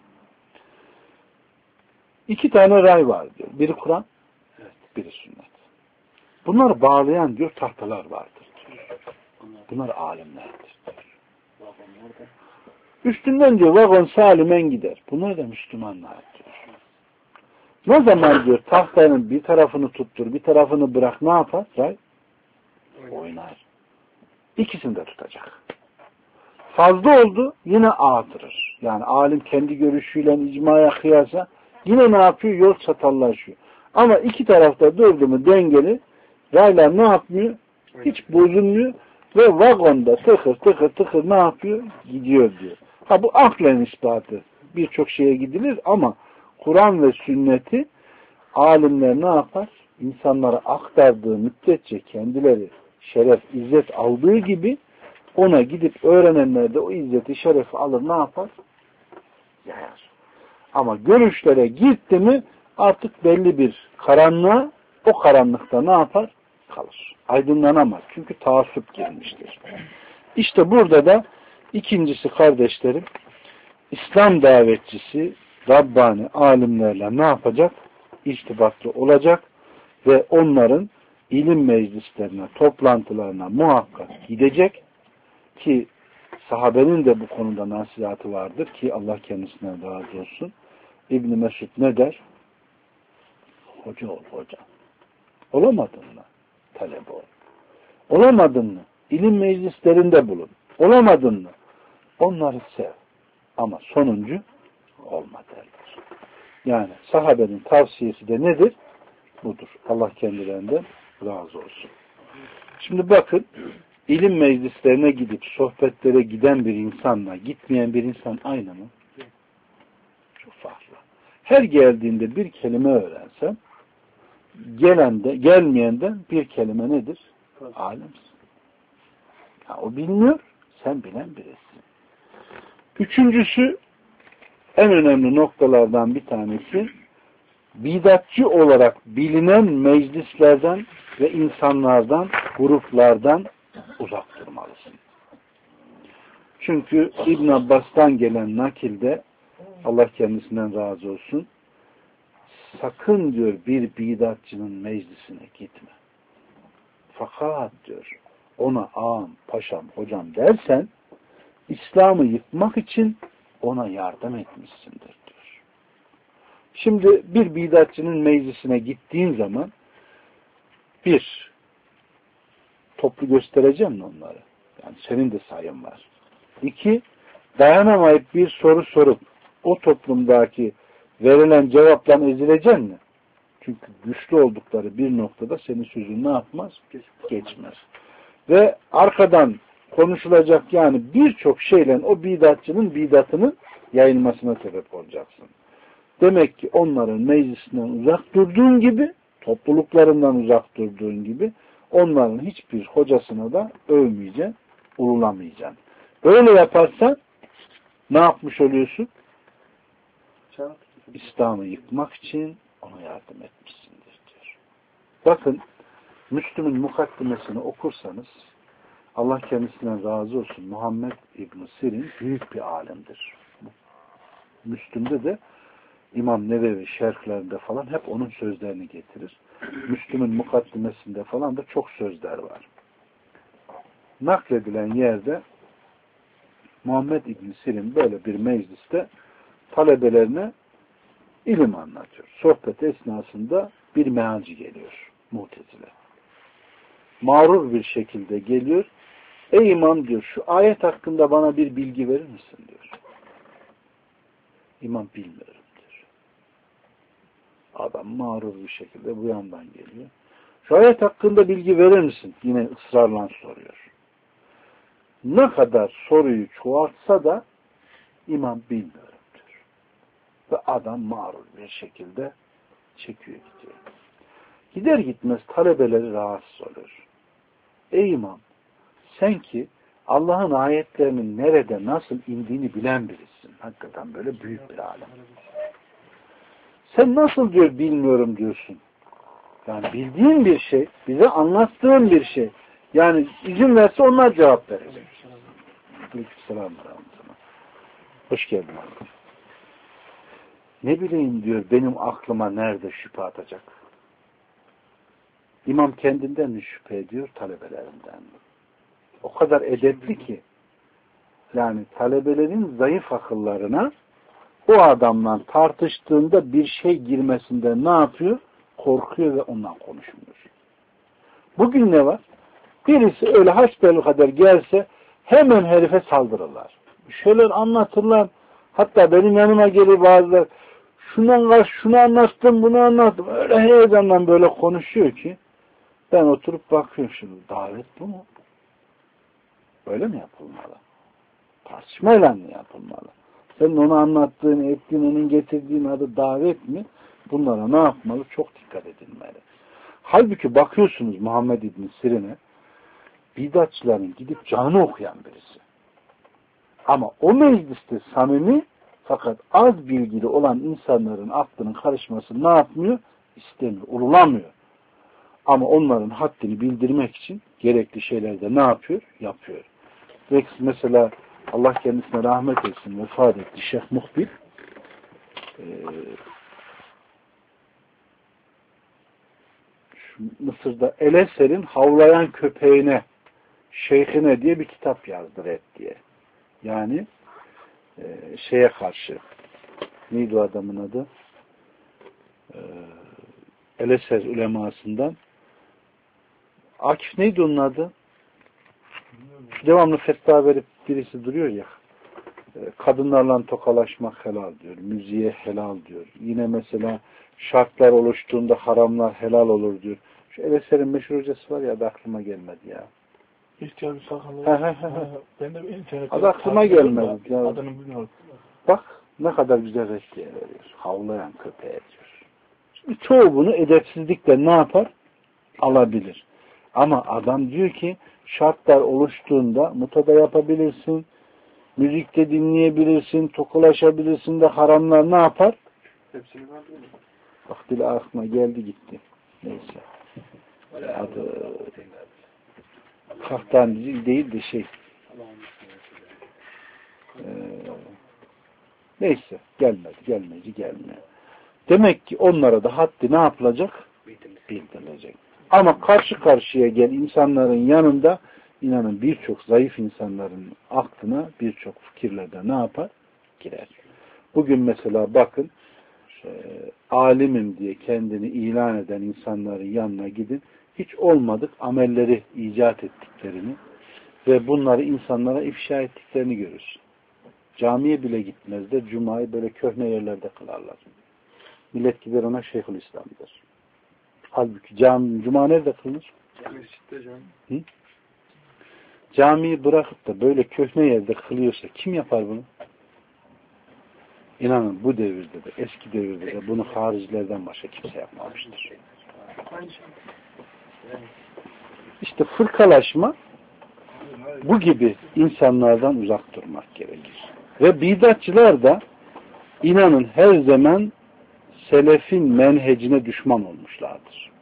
2 tane ray var diyor. Biri Kur'an, biri sünnet. Bunları bağlayan diyor tahtalar vardır diyor. Bunlar alimlerdir diyor. Üstünden diyor vagon salimen gider. Bunlar da Müslümanlar diyor. Ne zaman diyor tahtanın bir tarafını tuttur, bir tarafını bırak ne yapar? Ray? Oynar. İkisini de tutacak. Fazla oldu yine artırır. Yani alim kendi görüşüyle icmaya kıyasa yine ne yapıyor? Yol çatallaşıyor. Ama iki tarafta durdu mu dengeli raylar ne yapmıyor? Hiç bozulmuyor ve vagonda tıkır tıkır tıkır ne yapıyor? Gidiyor diyor. Ha bu aklen ispatı. Birçok şeye gidilir ama Kur'an ve sünneti alimler ne yapar? İnsanlara aktardığı müddetçe kendileri şeref, izzet aldığı gibi ona gidip öğrenenler de o izzeti, şerefi alır ne yapar? Yayar. Ama görüşlere gitti mi artık belli bir karanlığa o karanlıkta ne yapar? Kalır. Aydınlanamaz. Çünkü taassup girmiştir. İşte burada da ikincisi kardeşlerim İslam davetçisi Rabbani alimlerle ne yapacak? İrtibatlı olacak ve onların ilim meclislerine, toplantılarına muhakkak gidecek ki sahabenin de bu konuda nasihatı vardır ki Allah kendisinden razı olsun. İbn Mesud ne der? Hoca ol hoca. Olamadın mı? Talebe ol. Olamadın mı? İlim meclislerinde bulun. Olamadın mı? Onları sev. Ama sonuncu olma derler. Yani sahabenin tavsiyesi de nedir? Budur. Allah kendilerinden razı olsun. Şimdi bakın, ilim meclislerine gidip sohbetlere giden bir insanla gitmeyen bir insan aynı mı? Çok farklı. Her geldiğinde bir kelime öğrensen, gelmeyenden bir kelime nedir? Alimsin. Ya, o bilmiyor, sen bilen birisin. Üçüncüsü, en önemli noktalardan bir tanesi, bidatçı olarak bilinen meclislerden ve insanlardan, gruplardan uzak durmalısın. Çünkü İbn Abbas'tan gelen nakilde, Allah kendisinden razı olsun, sakın diyor bir bidatçının meclisine gitme. Fakat diyor, ona ağam, paşam, hocam dersen, İslam'ı yıkmak için ona yardım etmişsindir diyor. Şimdi bir bidatçının meclisine gittiğin zaman bir, toplu göstereceğim mi onları? Yani senin de sayın var. İki, dayanamayıp bir soru sorup o toplumdaki verilen cevaptan ezileceksin mi? Çünkü güçlü oldukları bir noktada senin sözün ne yapmaz? Geçmez. Ve arkadan konuşulacak yani birçok şeyle o bidatçının bidatının yayılmasına sebep olacaksın. Demek ki onların meclisinden uzak durduğun gibi, topluluklarından uzak durduğun gibi onların hiçbir hocasına da övmeyeceksin, ululamayacaksın. Böyle yaparsan ne yapmış oluyorsun? İslam'ı yıkmak için ona yardım etmişsindir diyor. Bakın, Müslüm'ün mukaddimesini okursanız, Allah kendisinden razı olsun, Muhammed İbn Sirin büyük bir alimdir. Müslüm'de de İmam Nevevi şerhlerinde falan hep onun sözlerini getirir. Müslüm'ün mukaddimesinde falan da çok sözler var. Nakledilen yerde Muhammed İbn Sirin böyle bir mecliste talebelerine ilim anlatıyor. Sohbet esnasında bir mealci geliyor. Mu'tezile. Mağrur bir şekilde geliyor. Ey imam diyor, şu ayet hakkında bana bir bilgi verir misin diyor. İmam bilmiyorum diyor. Adam mağrur bir şekilde bu yandan geliyor. Şu ayet hakkında bilgi verir misin? Yine ısrarla soruyor. Ne kadar soruyu çoğaltsa da imam bilmiyorum diyor. Ve adam mağrur bir şekilde çekiyor gidiyor. Gider gitmez talebeleri rahatsız oluyor. Ey imam, sen ki Allah'ın ayetlerinin nerede nasıl indiğini bilen birisin. Hakikaten böyle büyük bir alim. Sen nasıl diyor bilmiyorum diyorsun. Yani bildiğin bir şey, bize anlattığın bir şey. Yani izin verse onlar cevap verecek. Aleykümselam. Hoş geldin. Ne bileyim diyor, benim aklıma nerede şüphe atacak. İmam kendinden mi şüphe ediyor, talebelerinden mi? O kadar edepli ki, yani talebelerin zayıf akıllarına o adamla tartıştığında bir şey girmesinden ne yapıyor? Korkuyor ve ondan konuşmuyor. Bugün ne var? Birisi öyle hasbelkader gelse hemen herife saldırırlar. Bir şeyler anlatırlar. Hatta benim yanıma gelir bazıları, şunu anlattım, bunu anlattım. Öyle heyecanla böyle konuşuyor ki ben oturup bakıyorum şimdi. Davet bu mu? Öyle mi yapılmalı? Tartışmayla mı yapılmalı? Senin onu anlattığın, ettiğin, onun getirdiğin adı davet mi? Bunlara ne yapmalı? Çok dikkat edilmeli. Halbuki bakıyorsunuz Muhammed İbn Sirin'e, bidatçıların gidip canı okuyan birisi. Ama o mecliste samimi fakat az bilgili olan insanların aklının karışması ne yapmıyor? İstemiyor, urulamıyor. Ama onların haddini bildirmek için gerekli şeyler de ne yapıyor? Yapıyor. Mesela Allah kendisine rahmet etsin, vefat etti Şeyh Muhbil. Mısır'da El-Eser'in havlayan köpeğine, şeyhine diye bir kitap yazdı Red diye. Yani şeye karşı, neydi o adamın adı? El-Eser ulemasından. Akif neydi onun adı? Devamlı fetva verip birisi duruyor ya, kadınlarla tokalaşmak helal diyor, müziğe helal diyor. Yine mesela şartlar oluştuğunda haramlar helal olur diyor. Şu Eveser'in meşhur hocası var ya, adı aklıma gelmedi ya. İhtiyar bir sakallı. Ben de internette... Adı aklıma gelmedi. Ya. Adını bilmiyorum. Bak ne kadar güzel reddiye veriyor. Havlayan köpeğe diyor. Şimdi çoğu bunu edepsizlikle ne yapar? Alabilir. Ama adam diyor ki şartlar oluştuğunda mutada yapabilirsin, müzikte dinleyebilirsin, tokalaşabilirsin de haramlar ne yapar? Hepsini var değil mi? Bak dili aklıma geldi gitti. Neyse. Adı Kahtancı değil de neyse gelmiyor. Demek ki onlara da haddi ne yapılacak? Bildirilecek. Ama karşı karşıya gel insanların yanında inanın birçok zayıf insanların aklına birçok fikirlerde ne yapar? Girer. Bugün mesela bakın alimim diye kendini ilan eden insanların yanına gidin. Hiç olmadık amelleri icat ettiklerini ve bunları insanlara ifşa ettiklerini görürsün. Camiye bile gitmezler. Cuma'yı böyle köhne yerlerde kılarlar. Millet gider ona Şeyhülislam'dır. Halbuki Cuma nerede kılınır? Mescitte canım. Hı? Camiyi bırakıp da böyle köhne yerde kılıyorsa kim yapar bunu? İnanın bu devirde de, eski devirde de bunu haricilerden başka kimse yapmamıştır. İşte fırkalaşma bu gibi insanlardan uzak durmak gerekir. Ve bidatçılar da inanın her zaman selefin menhecine düşman olmuşlardır.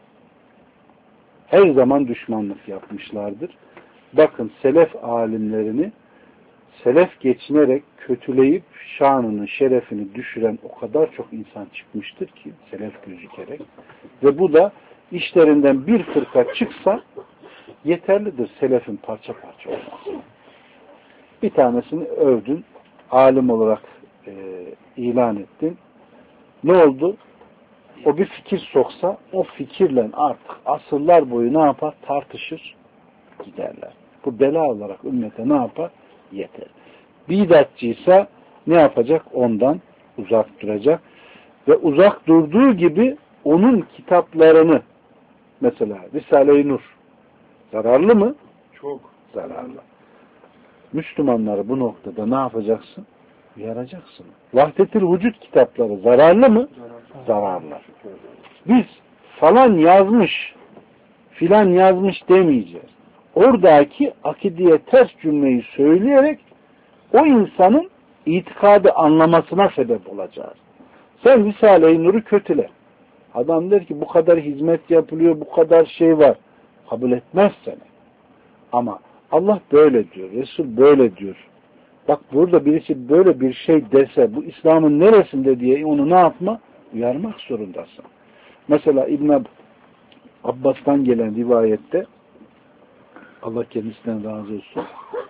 Her zaman düşmanlık yapmışlardır. Bakın selef alimlerini selef geçinerek kötüleyip şanını, şerefini düşüren o kadar çok insan çıkmıştır ki selef gözükerek. Ve bu da işlerinden bir fırka çıksa yeterlidir selefin parça parça olması. Bir tanesini övdün, alim olarak ilan ettin. Ne oldu? O bir fikir soksa o fikirle artık asırlar boyu ne yapar? Tartışır, giderler. Bu bela olarak ümmete ne yapar? Yeter. Bidatçıysa ne yapacak? Ondan uzak duracak. Ve uzak durduğu gibi onun kitaplarını mesela Risale-i Nur zararlı mı? Çok. Zararlı. Müslümanları bu noktada ne yapacaksın? Uyaracaksın. Vahdet-i Vücud kitapları zararlı mı? Zararlı. Biz falan yazmış, filan yazmış demeyeceğiz. Oradaki akideye ters cümleyi söyleyerek o insanın itikadı anlamasına sebep olacağız. Sen Risale-i Nur'u kötüle. Adam der ki bu kadar hizmet yapılıyor, bu kadar şey var. Kabul etmez seni. Ama Allah böyle diyor, Resul böyle diyor. Bak burada birisi böyle bir şey dese bu İslam'ın neresinde diye onu ne yapma? Uyarmak zorundasın. Mesela İbn Abbas'tan gelen rivayette Allah kendisinden razı olsun.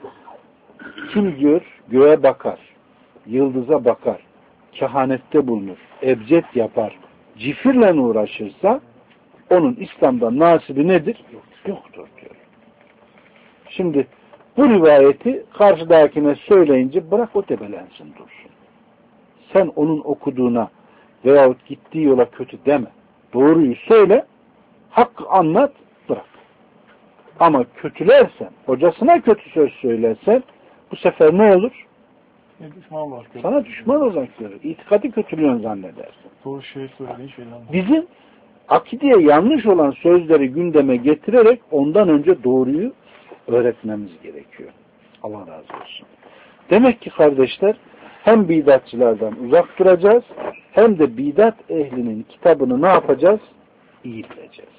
Kim diyor göğe bakar, yıldıza bakar, kehanette bulunur, ebced yapar, cifirle uğraşırsa onun İslam'da nasibi nedir? Yoktur diyor. Şimdi bu rivayeti karşıdakine söyleyince bırak o tebelensin dursun. Sen onun okuduğuna veyahut gittiği yola kötü deme. Doğruyu söyle, hakkı anlat, bırak. Ama kötülersen, hocasına kötü söz söylersen bu sefer ne olur? Düşman var. Sana düşman olarak görür. İtikadı kötülüyorsun zannedersin. Doğru şey söylediğin şeyler var. Bizim akideye yanlış olan sözleri gündeme getirerek ondan önce doğruyu öğretmemiz gerekiyor. Allah razı olsun. Demek ki kardeşler hem bidatçılardan uzak duracağız hem de bidat ehlinin kitabını ne yapacağız? İyi bileceğiz.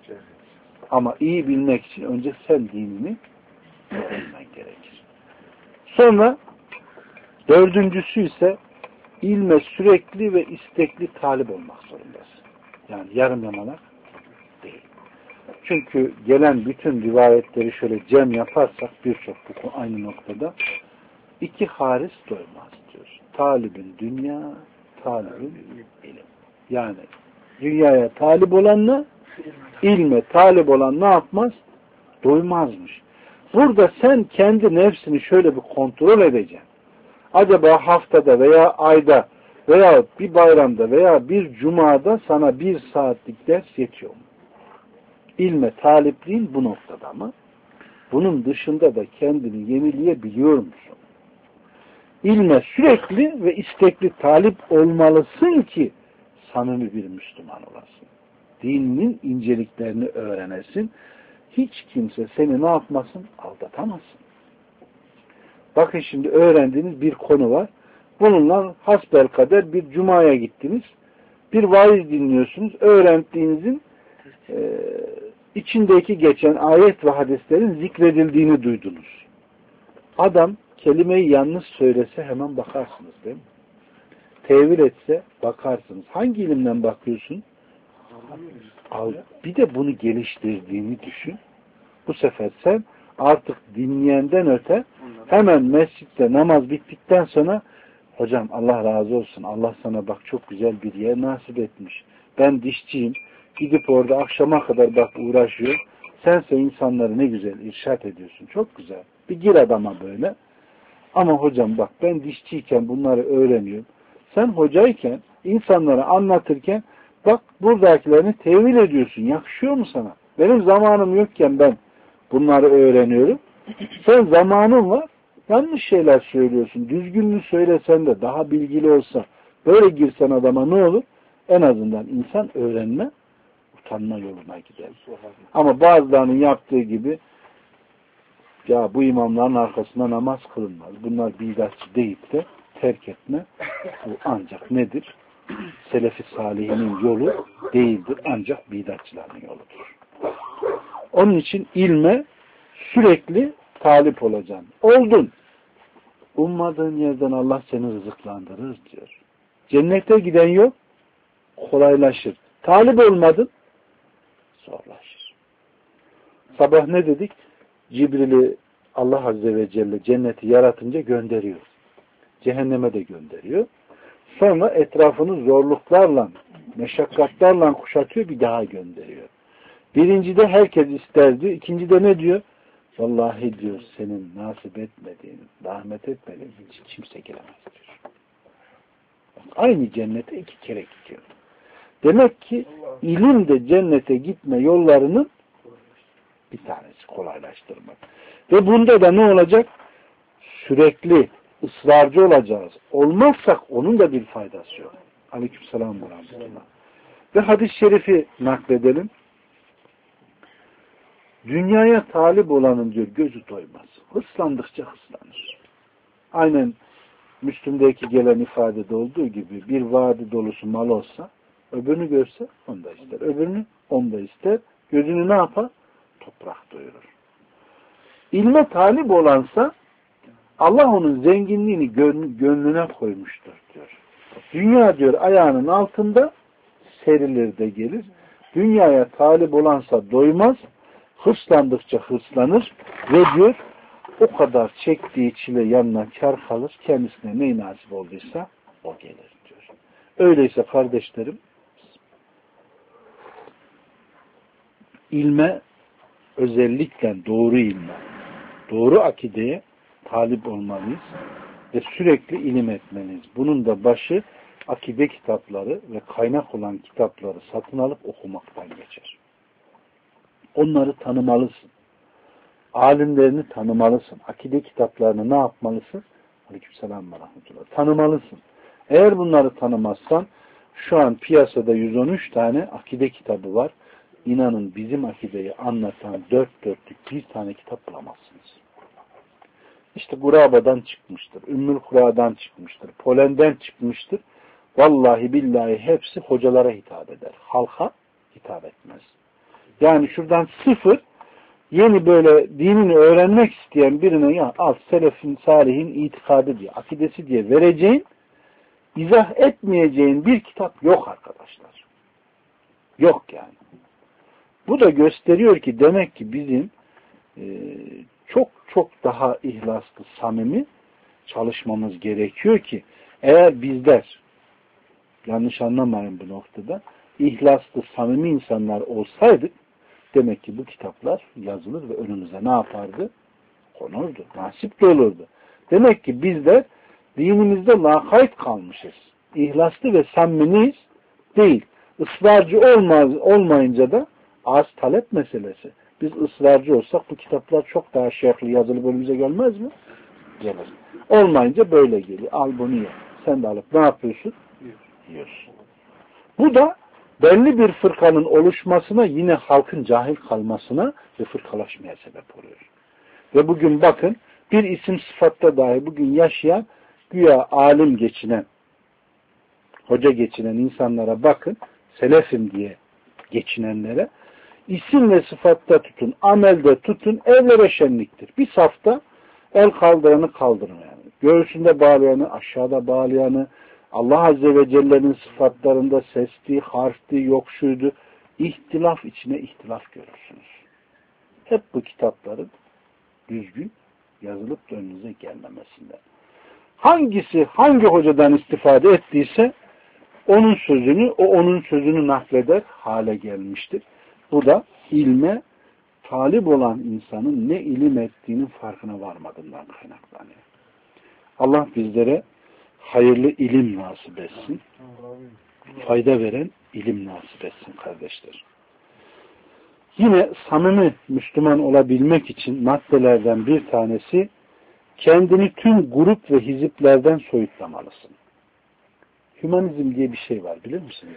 Ama iyi bilmek için önce sen dinini öğrenmen gerekir. Sonra dördüncüsü ise ilme sürekli ve istekli talip olmak zorundasın. Yani yarım yamalak değil. Çünkü gelen bütün rivayetleri şöyle cem yaparsak birçok bu aynı noktada iki haris doymaz diyor. Talibin dünya, talibin ilim. Yani dünyaya talip olanla ilme talip olan ne yapmaz? Doymazmış. Burada sen kendi nefsini şöyle bir kontrol edeceksin. Acaba haftada veya ayda veya bir bayramda veya bir cumada sana 1 saatlik ders yetiyor mu? İlme talipliğin bu noktada mı? Bunun dışında da kendini yenileyebiliyor musun? İlme sürekli ve istekli talip olmalısın ki samimi bir Müslüman olasın. Dininin inceliklerini öğrenesin. Hiç kimse seni ne yapmasın? Aldatamazsın. Bakın şimdi öğrendiğiniz bir konu var. Bununla hasbelkader bir cumaya gittiniz. Bir vaiz dinliyorsunuz. Öğrendiğinizin içindeki geçen ayet ve hadislerin zikredildiğini duydunuz. Adam kelimeyi yanlış söylese hemen bakarsınız değil mi? Tevil etse bakarsınız. Hangi ilimden bakıyorsun? Bir de bunu geliştirdiğini düşün. Bu sefer sen artık dinleyenden öte hemen mescitte namaz bittikten sonra hocam Allah razı olsun. Allah sana bak çok güzel bir yer nasip etmiş. Ben dişçiyim. Gidip orada akşama kadar bak uğraşıyor. Sense insanları ne güzel irşat ediyorsun. Çok güzel. Bir gir adama böyle. Ama hocam bak ben dişçiyken bunları öğreniyorum. Sen hocayken insanlara anlatırken bak buradakilerini tevil ediyorsun. Yakışıyor mu sana? Benim zamanım yokken ben bunları öğreniyorum. Sen zamanın var. Yanlış şeyler söylüyorsun. Düzgününü söylesen de daha bilgili olsa böyle girsen adama ne olur? En azından insan öğrenme, utanma yoluna gider. Ama bazılarının yaptığı gibi ya bu imamların arkasında namaz kılınmaz. Bunlar bidatçı deyip de terk etme. Bu ancak nedir? Selefi salihinin yolu değildir. Ancak bidatçıların yoludur. Onun için ilme sürekli talip olacaksın. Oldun. Ummadığın yerden Allah seni rızıklandırır diyor. Cennete giden yok. Kolaylaşır. Talip olmadın. Zorlaşır. Sabah ne dedik? Cibril'i Allah Azze ve Celle cenneti yaratınca gönderiyor. Cehenneme de gönderiyor. Sonra etrafını zorluklarla, meşakkatlerle kuşatıyor, bir daha gönderiyor. Birincide herkes ister diyor. İkincide ne diyor? Vallahi diyor senin nasip etmediğin, rahmet etmediğin hiç kimse giremez diyor. Aynı cennete 2 kere gidiyor. Demek ki ilim de cennete gitme yollarının bir tanesi kolaylaştırmak. Ve bunda da ne olacak? Sürekli ısrarcı olacağız. Olmazsak onun da bir faydası yok. Aleykümselam ve rahmetullah. Ve hadis-i şerifi nakledelim. Dünyaya talip olanın diyor gözü doymaz. Hırslandıkça hırslanır. Aynen Müslüm'deki gelen ifadede olduğu gibi bir vadi dolusu mal olsa öbürünü görse onu da ister. Öbürünü onu da ister. Gözünü ne yapar? Toprak doyurur. İlme talip olansa Allah onun zenginliğini gönlüne koymuştur diyor. Dünya diyor ayağının altında serilir de gelir. Dünyaya talip olansa doymaz. Hırslandıkça hırslanır ve diyor o kadar çektiği çile yanına kar kalır. Kendisine ne nasip olduysa o gelir diyor. Öyleyse kardeşlerim ilme özellikle doğru ilme, doğru akideye talip olmalıyız ve sürekli ilim etmeliyiz. Bunun da başı akide kitapları ve kaynak olan kitapları satın alıp okumaktan geçer. Onları tanımalısın. Alimlerini tanımalısın. Akide kitaplarını ne yapmalısın? Aleykümselam ve rahmetullah. Tanımalısın. Eğer bunları tanımazsan şu an piyasada 113 tane akide kitabı var. İnanın bizim akideyi anlatan 4 dörtlük bir tane kitap bulamazsınız. İşte Guraba'dan çıkmıştır. Ümmül Kura'dan çıkmıştır. Polen'den çıkmıştır. Vallahi billahi hepsi hocalara hitap eder. Halka hitap etmez. Yani şuradan sıfır yeni böyle dinini öğrenmek isteyen birine ya al selefin salihin itikadı diye, akidesi diye vereceğin, izah etmeyeceğin bir kitap yok arkadaşlar. Yok yani. Bu da gösteriyor ki demek ki bizim çok çok daha ihlaslı, samimi çalışmamız gerekiyor ki eğer bizler yanlış anlamayın bu noktada ihlaslı, samimi insanlar olsaydık demek ki bu kitaplar yazılır ve önümüze ne yapardı? Konurdu. Nasip de olurdu. Demek ki bizler dinimizde lakayt kalmışız. İhlaslı ve samimiyiz değil. Israrcı olmayınca da az talep meselesi. Biz ısrarcı olsak bu kitaplar çok daha şerhli yazılı bölümümüze gelmez mi? Gelir. Olmayınca böyle geliyor. Al bunu ye. Sen de alıp ne yapıyorsun? Yiyorsun. Bu da belli bir fırkanın oluşmasına, yine halkın cahil kalmasına ve fırkalaşmaya sebep oluyor. Ve bugün bakın, bir isim sıfatta dahi bugün yaşayan, güya alim geçinen, hoca geçinen insanlara bakın, selefim diye geçinenlere, isim ve sıfatta tutun, amelde tutun, evlere şenliktir. Bir safta el kaldıranı kaldırmayanı, göğsünde bağlayanı, aşağıda bağlayanı, Allah Azze ve Celle'nin sıfatlarında sesli, harfli, yok şuydu, ihtilaf içine ihtilaf görürsünüz. Hep bu kitapların düzgün yazılıp da önünüze gelmemesinden. Hangisi hangi hocadan istifade ettiyse onun sözünü nakleder hale gelmiştir. Bu da ilme talip olan insanın ne ilim ettiğinin farkına varmadığından kaynaklanıyor. Allah bizlere hayırlı ilim nasip etsin. Fayda veren ilim nasip etsin kardeşler. Yine samimi Müslüman olabilmek için maddelerden bir tanesi, kendini tüm grup ve hiziplerden soyutlamalısın. Hümanizm diye bir şey var, bilir misiniz?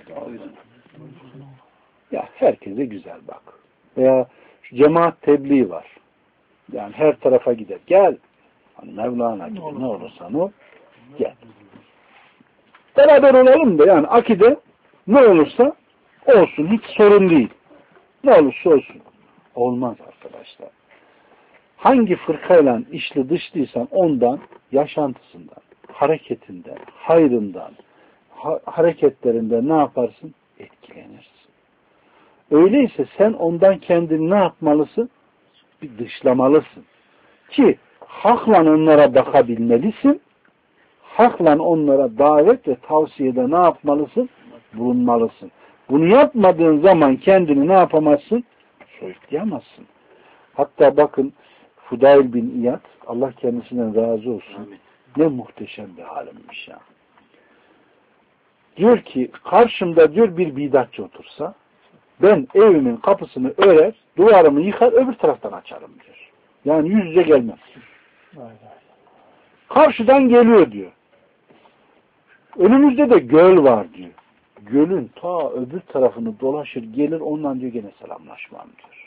Ya herkese güzel bak. Veya şu cemaat tebliği var. Yani her tarafa gider. Gel. Hani Mevlana gibi ne olursan ol. Gel. Beraber olalım da yani akide ne olursa olsun. Hiç sorun değil. Ne olursa olsun. Olmaz arkadaşlar. Hangi fırkayla içli dışlıysan ondan, yaşantısından, hareketinden, hayrından, hareketlerinden ne yaparsın? Etkilenirsin. Öyleyse sen ondan kendini ne yapmalısın? Bir dışlamalısın. Ki hakla onlara bakabilmelisin. Hakla onlara davet ve tavsiyede ne yapmalısın? Bulunmalısın. Bunu yapmadığın zaman kendini ne yapamazsın? Soyutlayamazsın. Hatta bakın Fudayl bin İyad, Allah kendisinden razı olsun. Ne muhteşem bir halimmiş ya. Diyor ki karşımda diyor bir bidatçı otursa ben evimin kapısını örer, duvarımı yıkar, öbür taraftan açarım diyor. Yani yüz yüze gelmem. Karşıdan geliyor diyor. Önümüzde de göl var diyor. Gölün ta öbür tarafını dolaşır gelir, ondan diyor gene selamlaşmam diyor.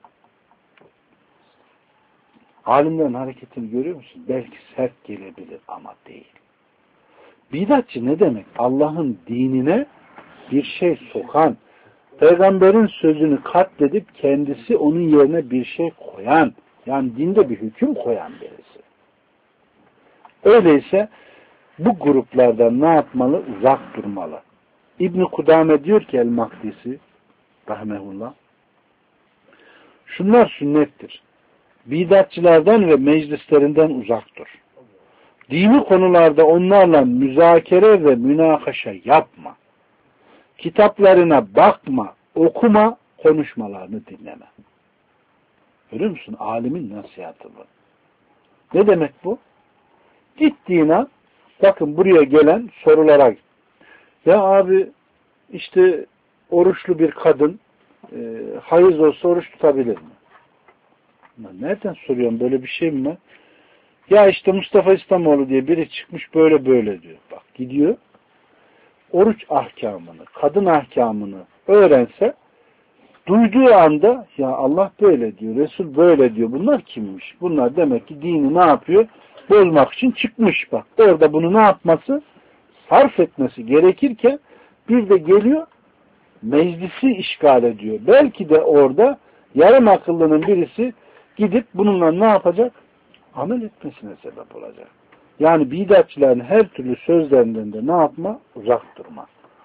Alimlerin hareketini görüyor musun? Belki sert gelebilir ama değil. Bidatçı ne demek? Allah'ın dinine bir şey sokan, peygamberin sözünü katledip kendisi onun yerine bir şey koyan, yani dinde bir hüküm koyan birisi. Öyleyse bu gruplardan ne yapmalı? Uzak durmalı. İbn-i Kudame diyor ki El-Makdisi rahmetullah, şunlar sünnettir. Bidatçılardan ve meclislerinden uzak dur. Dini konularda onlarla müzakere ve münakaşa yapma. Kitaplarına bakma, okuma, konuşmalarını dinleme. Görüyor musun? Alimin nasihatı bu. Ne demek bu? Gittiğine, bakın buraya gelen sorulara, ya abi işte oruçlu bir kadın hayız olsa oruç tutabilir mi? Nereden soruyorum, böyle bir şey mi var? Ya işte Mustafa İslamoğlu diye biri çıkmış böyle böyle diyor. Bak gidiyor, oruç ahkamını, kadın ahkamını öğrense, duyduğu anda ya Allah böyle diyor, Resul böyle diyor. Bunlar kimmiş? Bunlar demek ki dini ne yapıyor? Bozmak için çıkmış bak. Orada bunu ne yapması? Sarf etmesi gerekirken bir de geliyor meclisi işgal ediyor. Belki de orada yarım akıllının birisi gidip bununla ne yapacak? Amel etmesine sebep olacak. Yani bidatçıların her türlü sözlerinden de ne yapma? Uzak durma.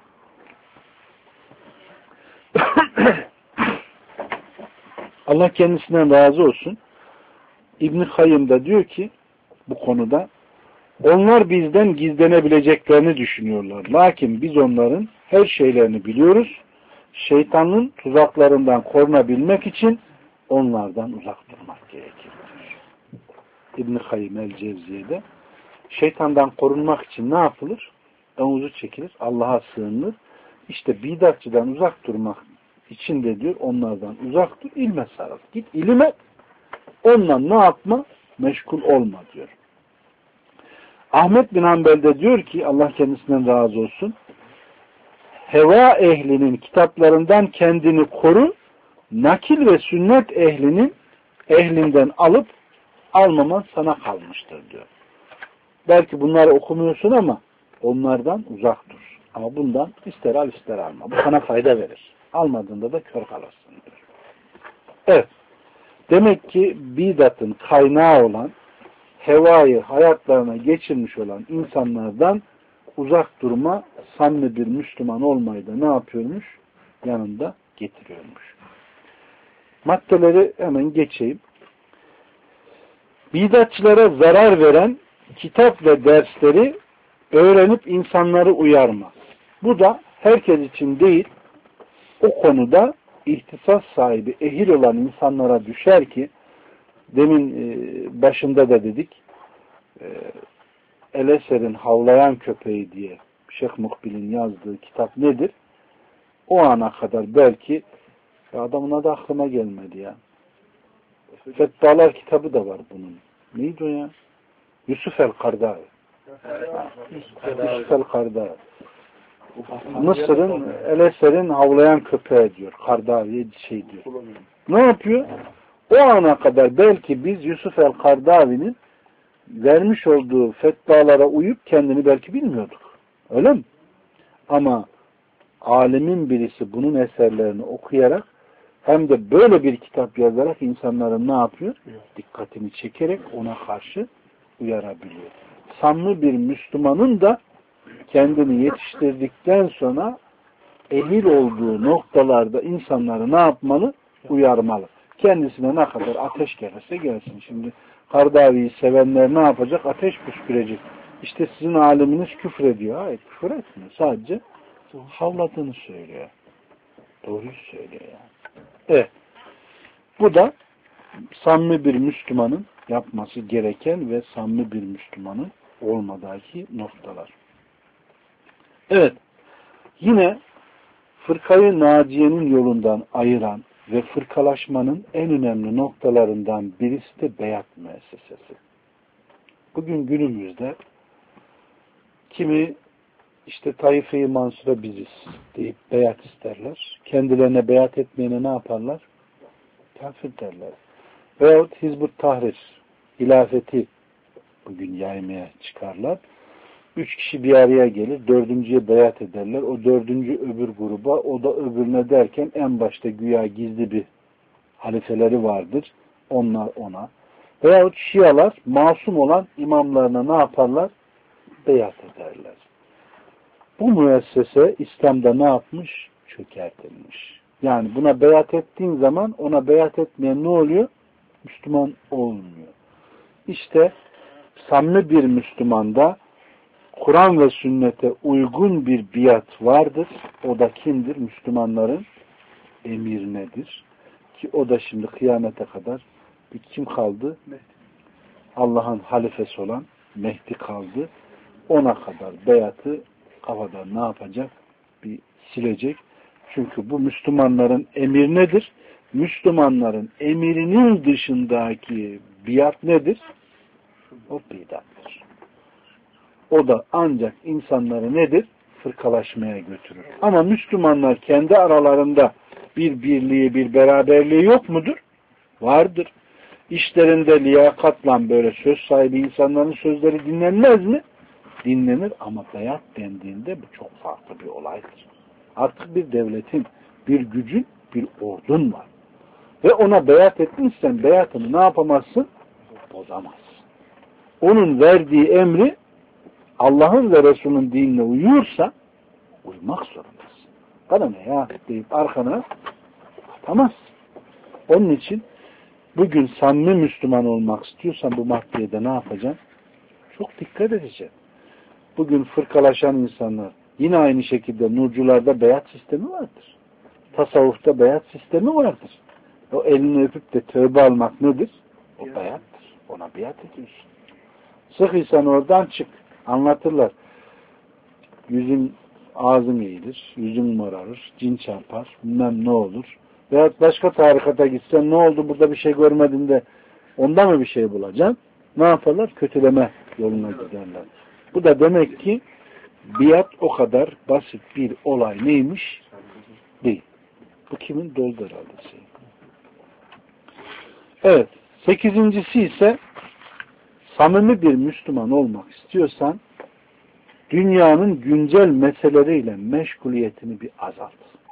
Allah kendisinden razı olsun. İbn-i Kayyım da diyor ki bu konuda, onlar bizden gizlenebileceklerini düşünüyorlar. Lakin biz onların her şeylerini biliyoruz. Şeytanın tuzaklarından korunabilmek için onlardan uzak durmak gerekir. İbn-i Kayyım el-Cevziye'de şeytandan korunmak için ne yapılır? Omuzu çekilir, Allah'a sığınılır. İşte bidatçıdan uzak durmak içinde diyor onlardan uzak dur, ilme sarıl. Git ilim et. Ondan ne yapma? Meşgul olma diyor. Ahmet bin Hanbel de diyor ki Allah kendisinden razı olsun. Heva ehlinin kitaplarından kendini koru, nakil ve sünnet ehlinden alıp almaman sana kalmıştır diyor. Belki bunları okumuyorsun ama onlardan uzak dur. Ama bundan ister al ister alma. Bu sana fayda verir. Almadığında da kör kalırsın diyor. Evet. Demek ki bidatın kaynağı olan, hevayı hayatlarına geçirmiş olan insanlardan uzak durma, samimi bir Müslüman olmayı da ne yapıyormuş? Yanında getiriyormuş. Maddeleri hemen geçeyim. Bidatçılara zarar veren kitap ve dersleri öğrenip insanları uyarma. Bu da herkes için değil, o konuda ihtisas sahibi, ehil olan insanlara düşer ki, demin başında da dedik, El-Eser'in Havlayan Köpeği diye Şeyh Mukbil'in yazdığı kitap nedir? O ana kadar belki adamın adı aklıma gelmedi ya. Fetvalar kitabı da var bunun. Neydi o ya? Yusuf el-Kardavi. Yusuf el-Kardavi. Mısır'ın El-Eser'in Havlayan Köpeği diyor. Kardavi'ye şey diyor. Ne yapıyor? O ana kadar belki biz Yusuf el-Kardavi'nin vermiş olduğu fetvalara uyup kendini belki bilmiyorduk. Öyle mi? Ama alimin birisi bunun eserlerini okuyarak hem de böyle bir kitap yazarak insanların ne yapıyor? Dikkatini çekerek ona karşı uyarabiliyor. Samimi bir Müslümanın da kendini yetiştirdikten sonra ehil olduğu noktalarda insanları ne yapmalı? Uyarmalı. Kendisine ne kadar ateş gelirse gelsin. Şimdi Kardavi'yi sevenler ne yapacak? Ateş püskürecek. İşte sizin aliminiz küfrediyor. Hayır, küfür etmiyor. Sadece havladığını söylüyor. Doğruyu söylüyor yani. Evet. Bu da samimi bir Müslümanın yapması gereken ve samimi bir Müslümanın olmadaki noktalar. Evet. Yine fırkayı naciyenin yolundan ayıran ve fırkalaşmanın en önemli noktalarından birisi de beyat müessesesi. Bugün günümüzde kimi işte Taife-i Mansur'a biziz deyip beyat isterler. Kendilerine beyat etmeyene ne yaparlar? Kafir derler. Veyahut Hizb-ut Tahrir, hilafeti bugün yaymaya çıkarlar. 3 kişi bir araya gelir, 4.'ye beyat ederler. O 4. öbür gruba, o da öbürüne derken en başta güya gizli bir halifeleri vardır. Onlar ona. Veyahut Şialar masum olan imamlarına ne yaparlar? Beyat ederler. Bu müessese İslam'da ne yapmış? Çökertilmiş. Yani buna beyat ettiğin zaman ona beyat etmeyen ne oluyor? Müslüman olmuyor. İşte samimi bir Müslümanda Kur'an ve sünnete uygun bir biat vardır. O da kimdir? Müslümanların emirnedir. Ki o da şimdi kıyamete kadar bir kim kaldı? Allah'ın halifesi olan Mehdi kaldı. Ona kadar beyatı kafadan ne yapacak? Bir silecek. Çünkü bu Müslümanların emir nedir? Müslümanların emirinin dışındaki biat nedir? O bidattır. O da ancak insanları nedir? Fırkalaşmaya götürür. Ama Müslümanlar kendi aralarında bir birliği, bir beraberliği yok mudur? Vardır. İşlerinde liyakatla böyle söz sahibi insanların sözleri dinlenmez mi? Dinlenir ama beyat dendiğinde bu çok farklı bir olaydır. Artık bir devletin, bir gücün, bir ordun var. Ve ona beyat etmişsen beyatını ne yapamazsın? Bozamazsın. Onun verdiği emri Allah'ın ve Resul'ün dinine uyuyorsa uymak zorundasın. Bana ne ya deyip arkana atamazsın. Onun için bugün samimi Müslüman olmak istiyorsan bu maddeye de ne yapacaksın? Çok dikkat edeceksin. Bugün fırkalaşan insanlar yine aynı şekilde nurcularda beyat sistemi vardır. Tasavvufta beyat sistemi vardır. O elini öpüp de tövbe almak nedir? O beyattır. Ona beyat ediyorsun. Sıkıysan oradan çık. Anlatırlar. Yüzün ağzın eğilir, yüzün morarır, cin çarpar, bilmem ne olur. Veyahut başka tarikata gitsen ne oldu burada bir şey görmedin de onda mı bir şey bulacaksın? Ne yaparlar? Kötüleme yoluna giderler. Bu da demek ki biat o kadar basit bir olay neymiş? Değil. Bu kimin? Doldu herhalde şey. Evet. 8.'si ise samimi bir Müslüman olmak istiyorsan dünyanın güncel meseleleriyle meşguliyetini bir azalt.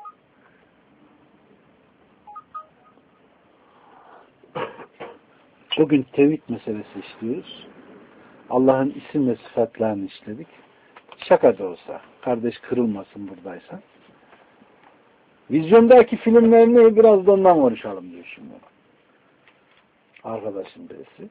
Bugün tevhid meselesi işliyoruz. Allah'ın isim ve sıfatlarını işledik. Şaka da olsa, kardeş kırılmasın buradaysan. Vizyondaki filmler ne? Biraz da ondan konuşalım diyor şimdi. Arkadaşım birisi.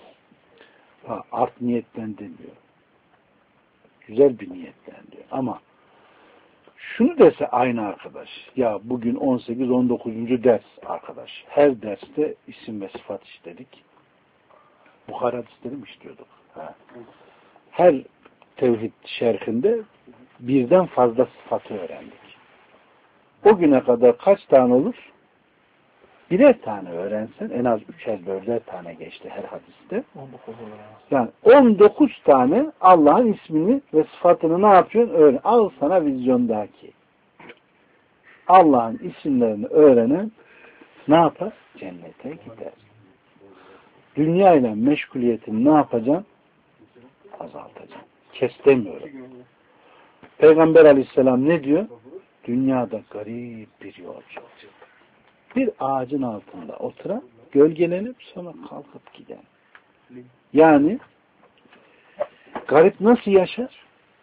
Art niyetten demiyor. Güzel bir niyetten diyor. Ama şunu dese aynı arkadaş. Ya bugün 18-19. ders arkadaş. Her derste isim ve sıfat işledik. Bukhari hadisleri mi işliyorduk? Her tevhid şerhinde birden fazla sıfatı öğrendik. O güne kadar kaç tane olur? Birer tane öğrensen en az 3'er 4'er tane geçti her hadiste. 19 olur. Yani 19 tane Allah'ın ismini ve sıfatını ne yapıyorsun? Öğren. Al sana vizyondaki. Allah'ın isimlerini öğrenen ne yapar? Cennete gider. Dünya ile meşguliyetini ne yapacaksın? Azaltacaksın. Kes demiyorum. Peygamber aleyhisselam ne diyor? Dünyada garip bir yolcu. Bir ağacın altında oturan, gölgelenip sonra kalkıp giden. Yani garip nasıl yaşar?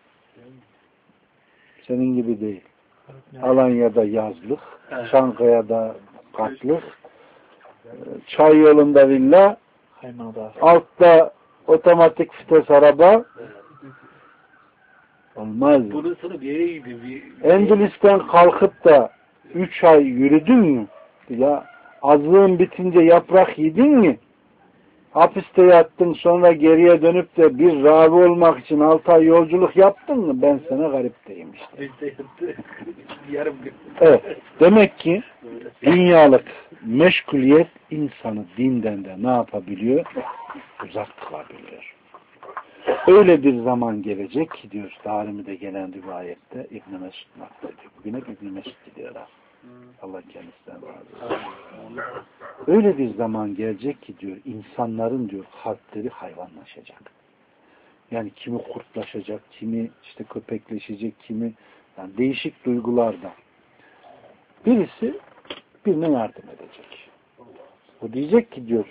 Senin gibi değil. Alanya'da yazlık, Çankaya'da katlık, çay yolunda villa, altta otomatik vites araba. Olmaz. Endülüs'ten kalkıp da 3 ay yürüdün mü? Ya azlığın bitince yaprak yedin mi? Hapiste yattın sonra geriye dönüp de bir ravi olmak için 6 ay yolculuk yaptın mı? Ben sana garip diyeyim işte. Evet. Demek ki dünyalık meşguliyet insanı dinden de ne yapabiliyor? Uzak kılabiliyor. Öyle bir zaman gelecek ki diyor Darimi'de gelen rivayette İbn-i Mesud naklediyor. Bugün hep İbn-i Mesud gidiyorlar. Allah kendisinden razı olsun. Öyle bir zaman gelecek ki diyor insanların diyor kalpleri hayvanlaşacak. Yani kimi kurtlaşacak, kimi işte köpekleşecek, kimi yani değişik duygularda. Birisi birine yardım edecek. O diyecek ki diyor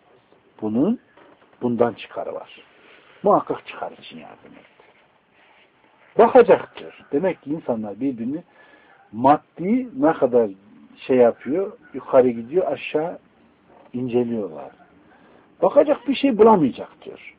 bundan çıkarı var. Muhakkak çıkar için yardım etti. Bakacak diyor. Demek ki insanlar birbirini maddi ne kadar şey yapıyor, yukarı gidiyor, aşağı inceliyorlar. Bakacak bir şey bulamayacak diyor.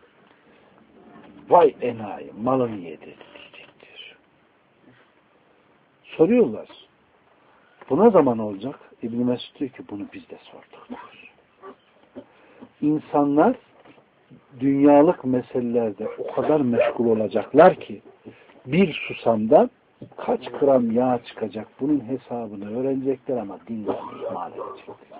Vay enayi, malını yedi diyecek diyor. Soruyorlar. Bu ne zaman olacak? İbn-i Mesud diyor ki bunu biz de sorduk diyor. İnsanlar dünyalık meselelerde o kadar meşgul olacaklar ki bir susamdan kaç gram yağ çıkacak bunun hesabını öğrenecekler ama dinden ihmal edecekler.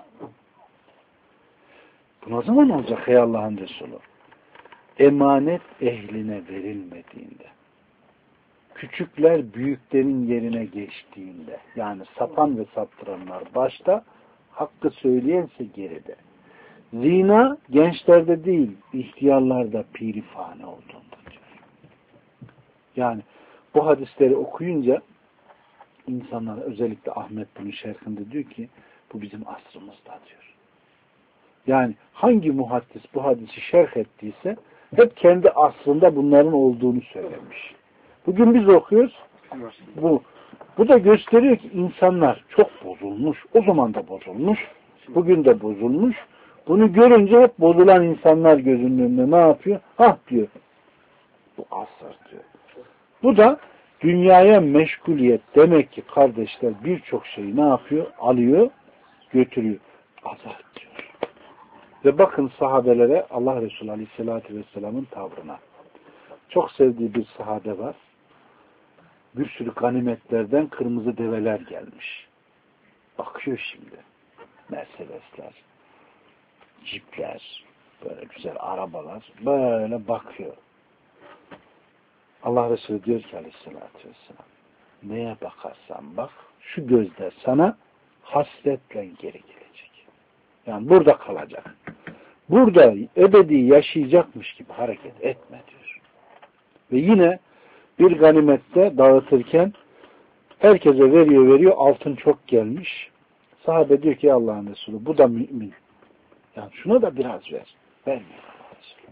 Bu ne zaman olacak ey Allah'ın Resulü? Emanet ehline verilmediğinde, küçükler büyüklerin yerine geçtiğinde, yani sapan ve saptıranlar başta, hakkı söyleyense geride. Zina gençlerde değil, ihtiyarlarda pirifane olduğunda diyor. Yani bu hadisleri okuyunca insanlar özellikle Ahmet bunun şerhinde diyor ki bu bizim asrımızda diyor. Yani hangi muhaddis bu hadisi şerh ettiyse hep kendi asrında bunların olduğunu söylemiş. Bugün biz okuyoruz. Bu da gösteriyor ki insanlar çok bozulmuş. O zaman da bozulmuş. Bugün de bozulmuş. Bunu görünce hep bozulan insanlar gözünün önünde ne yapıyor? Diyor. Bu asır diyor. Bu da dünyaya meşguliyet demek ki kardeşler birçok şeyi ne yapıyor? Alıyor, götürüyor. Azaltıyor. Ve bakın sahabelere Allah Resulü Aleyhisselatü Vesselam'ın tavrına. Çok sevdiği bir sahabe var. Bir sürü ganimetlerden kırmızı develer gelmiş. Bakıyor şimdi. Mercedesler, cipler, böyle güzel arabalar, böyle bakıyor. Allah Resulü diyor ki aleyhissalatü vesselam, neye bakarsan bak, şu gözler sana hasretle geri gelecek. Yani burada kalacak. Burada ebedi yaşayacakmış gibi hareket etme diyor. Ve yine bir ganimette dağıtırken herkese veriyor, altın çok gelmiş. Sahabe diyor ki Allah'ın Resulü, bu da mümin. Yani şuna da biraz ver. Vermiyor Allah'ın Resulü.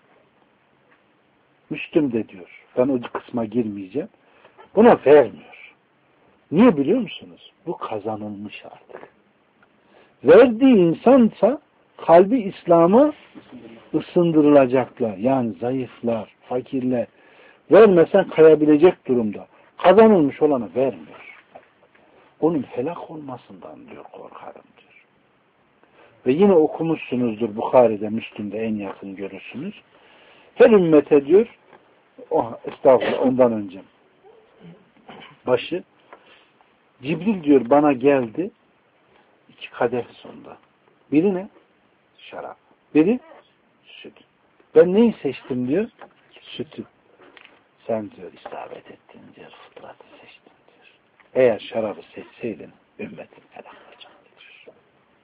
Müslüm de diyor. Ben o kısma girmeyeceğim. Buna vermiyor. Niye biliyor musunuz? Bu kazanılmış artık. Verdiği insansa kalbi İslam'a ısındırılacaklar. Yani zayıflar, fakirler. Vermesen kayabilecek durumda. Kazanılmış olanı vermiyor. Onun helak olmasından diyor korkarım diyor. Ve yine okumuşsunuzdur Bukhari'de, Müslüm'de en yakın görürsünüz. Her ümmete diyor, estağfurullah ondan önce başı, Cibril diyor bana geldi 2 kadeh sonunda. Biri ne? Şarap. Biri süt. Ben neyi seçtim diyor? Sütü. Sen diyor isabet ettin diyor, fıtratı seçtin diyor. Eğer şarabı seçseydin ümmetin helak olacaktı diyor.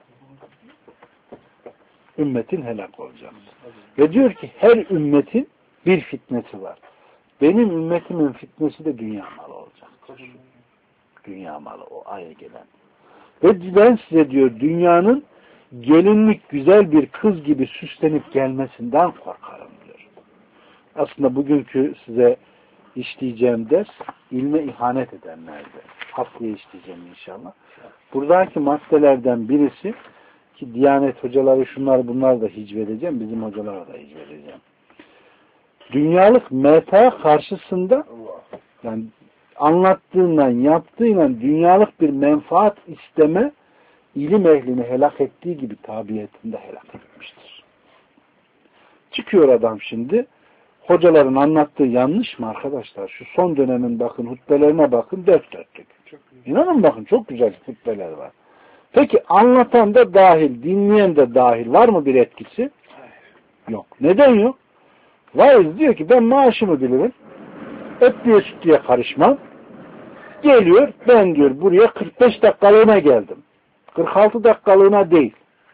Ümmetin helak olacaktı. Ve diyor ki her ümmetin bir fitnesi var. Benim ümmetimin fitnesi de dünya malı olacaktır. Dünya malı o aya gelen. Ve ben size diyor dünyanın gelinlik güzel bir kız gibi süslenip gelmesinden korkarım diyor. Aslında bugünkü size işleyeceğim ders ilme ihanet edenlerde. Haftaya işleyeceğim inşallah. Buradaki maddelerden birisi ki Diyanet hocaları şunlar bunlar da hicvedeceğim. Bizim hocalara da hicvedeceğim. Dünyalık meta karşısında yani anlattığından yaptığıyla dünyalık bir menfaat isteme ilim ehlini helak ettiği gibi tabiatında helak etmiştir. Çıkıyor adam şimdi hocaların anlattığı yanlış mı arkadaşlar? Şu son dönemin bakın hutbelerine bakın dört dörtlük. İnanın bakın çok güzel hutbeler var. Peki anlatan da dahil, dinleyen de dahil var mı bir etkisi? Yok. Neden yok? Vaiz diyor ki ben maaşımı bilirim. Etliye sütlüye karışmam. Geliyor ben diyor buraya 45 dakikalığına geldim. 46 dakikalığına değil.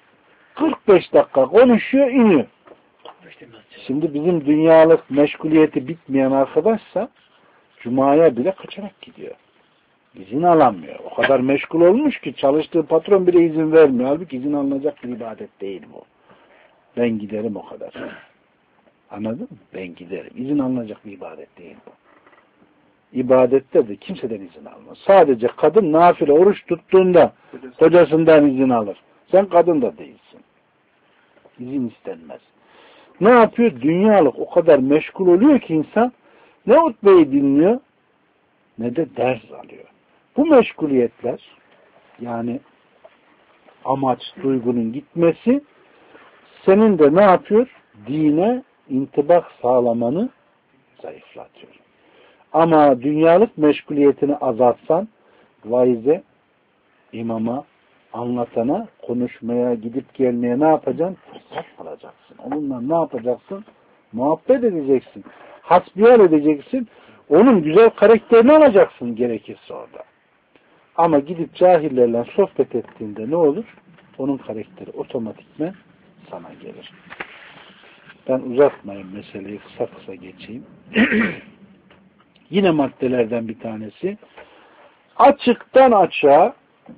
45 dakika konuşuyor iniyor. Şimdi bizim dünyalık meşguliyeti bitmeyen arkadaşsa Cuma'ya bile kaçarak gidiyor. İzin alamıyor. O kadar meşgul olmuş ki çalıştığı patron bile izin vermiyor. Halbuki izin alınacak bir ibadet değil bu. Ben giderim o kadar. Anladın mı? Ben giderim. İzin alınacak bir ibadet değil bu. İbadette de kimseden izin almaz. Sadece kadın nafile oruç tuttuğunda kocasından izin alır. Sen kadın da değilsin. İzin istenmez. Ne yapıyor? Dünyalık o kadar meşgul oluyor ki insan ne hutbeyi dinliyor ne de ders alıyor. Bu meşguliyetler yani amaç, duygunun gitmesi senin de ne yapıyor? Dine intibak sağlamanı zayıflatıyor. Ama dünyalık meşguliyetini azaltsan vaize, imama, anlatana, konuşmaya, gidip gelmeye ne yapacaksın? Fırsat alacaksın. Onunla ne yapacaksın? Muhabbet edeceksin. Hasbihal edeceksin. Onun güzel karakterini alacaksın gerekirse orada. Ama gidip cahillerle sohbet ettiğinde ne olur? Onun karakteri otomatikman sana gelir. Ben uzatmayayım meseleyi, kısa kısa geçeyim. Yine maddelerden bir tanesi açıktan açığa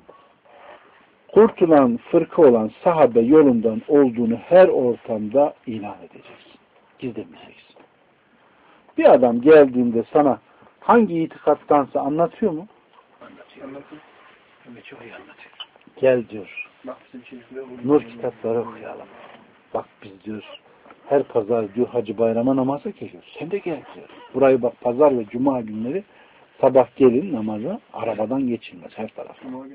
kurtulan fırka olan sahabe yolundan olduğunu her ortamda ilan edeceksin. Gizlemeyeceksin. Bir adam geldiğinde sana hangi itikattansa anlatıyor mu? Anlatıyor. Evet, çok iyi anlatıyor. Gel diyor. Nur kitapları okuyalım. Bak biz diyor her pazar diyor Hacı Bayram'a namaza geliyoruz. Sen de gel diyor. Burayı bak pazar ve cuma günleri sabah gelin namaza arabadan geçilmez her taraf.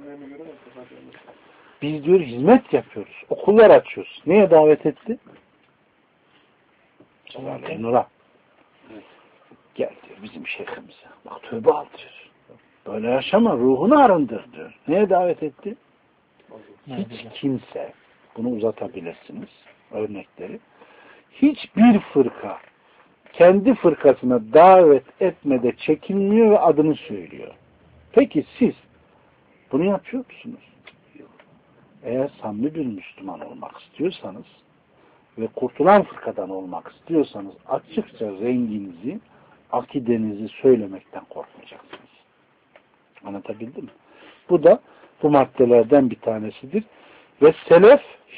Biz diyor hizmet yapıyoruz. Okullar açıyoruz. Neye davet etti? Nur'a. Gel diyor bizim şeyhimize. Bak tövbe al diyor. Böyle yaşama, ruhunu arındır diyor. Neye davet etti? Hiç kimse, bunu uzatabilirsiniz örnekleri. Hiçbir fırka kendi fırkasına davet etmede çekinmiyor ve adını söylüyor. Peki siz bunu yapıyor musunuz? Eğer samimi bir Müslüman olmak istiyorsanız ve kurtulan fırkadan olmak istiyorsanız açıkça renginizi, akidenizi söylemekten korkmayacaksınız. Anlatabildim mi? Bu da bu maddelerden bir tanesidir. Ve selef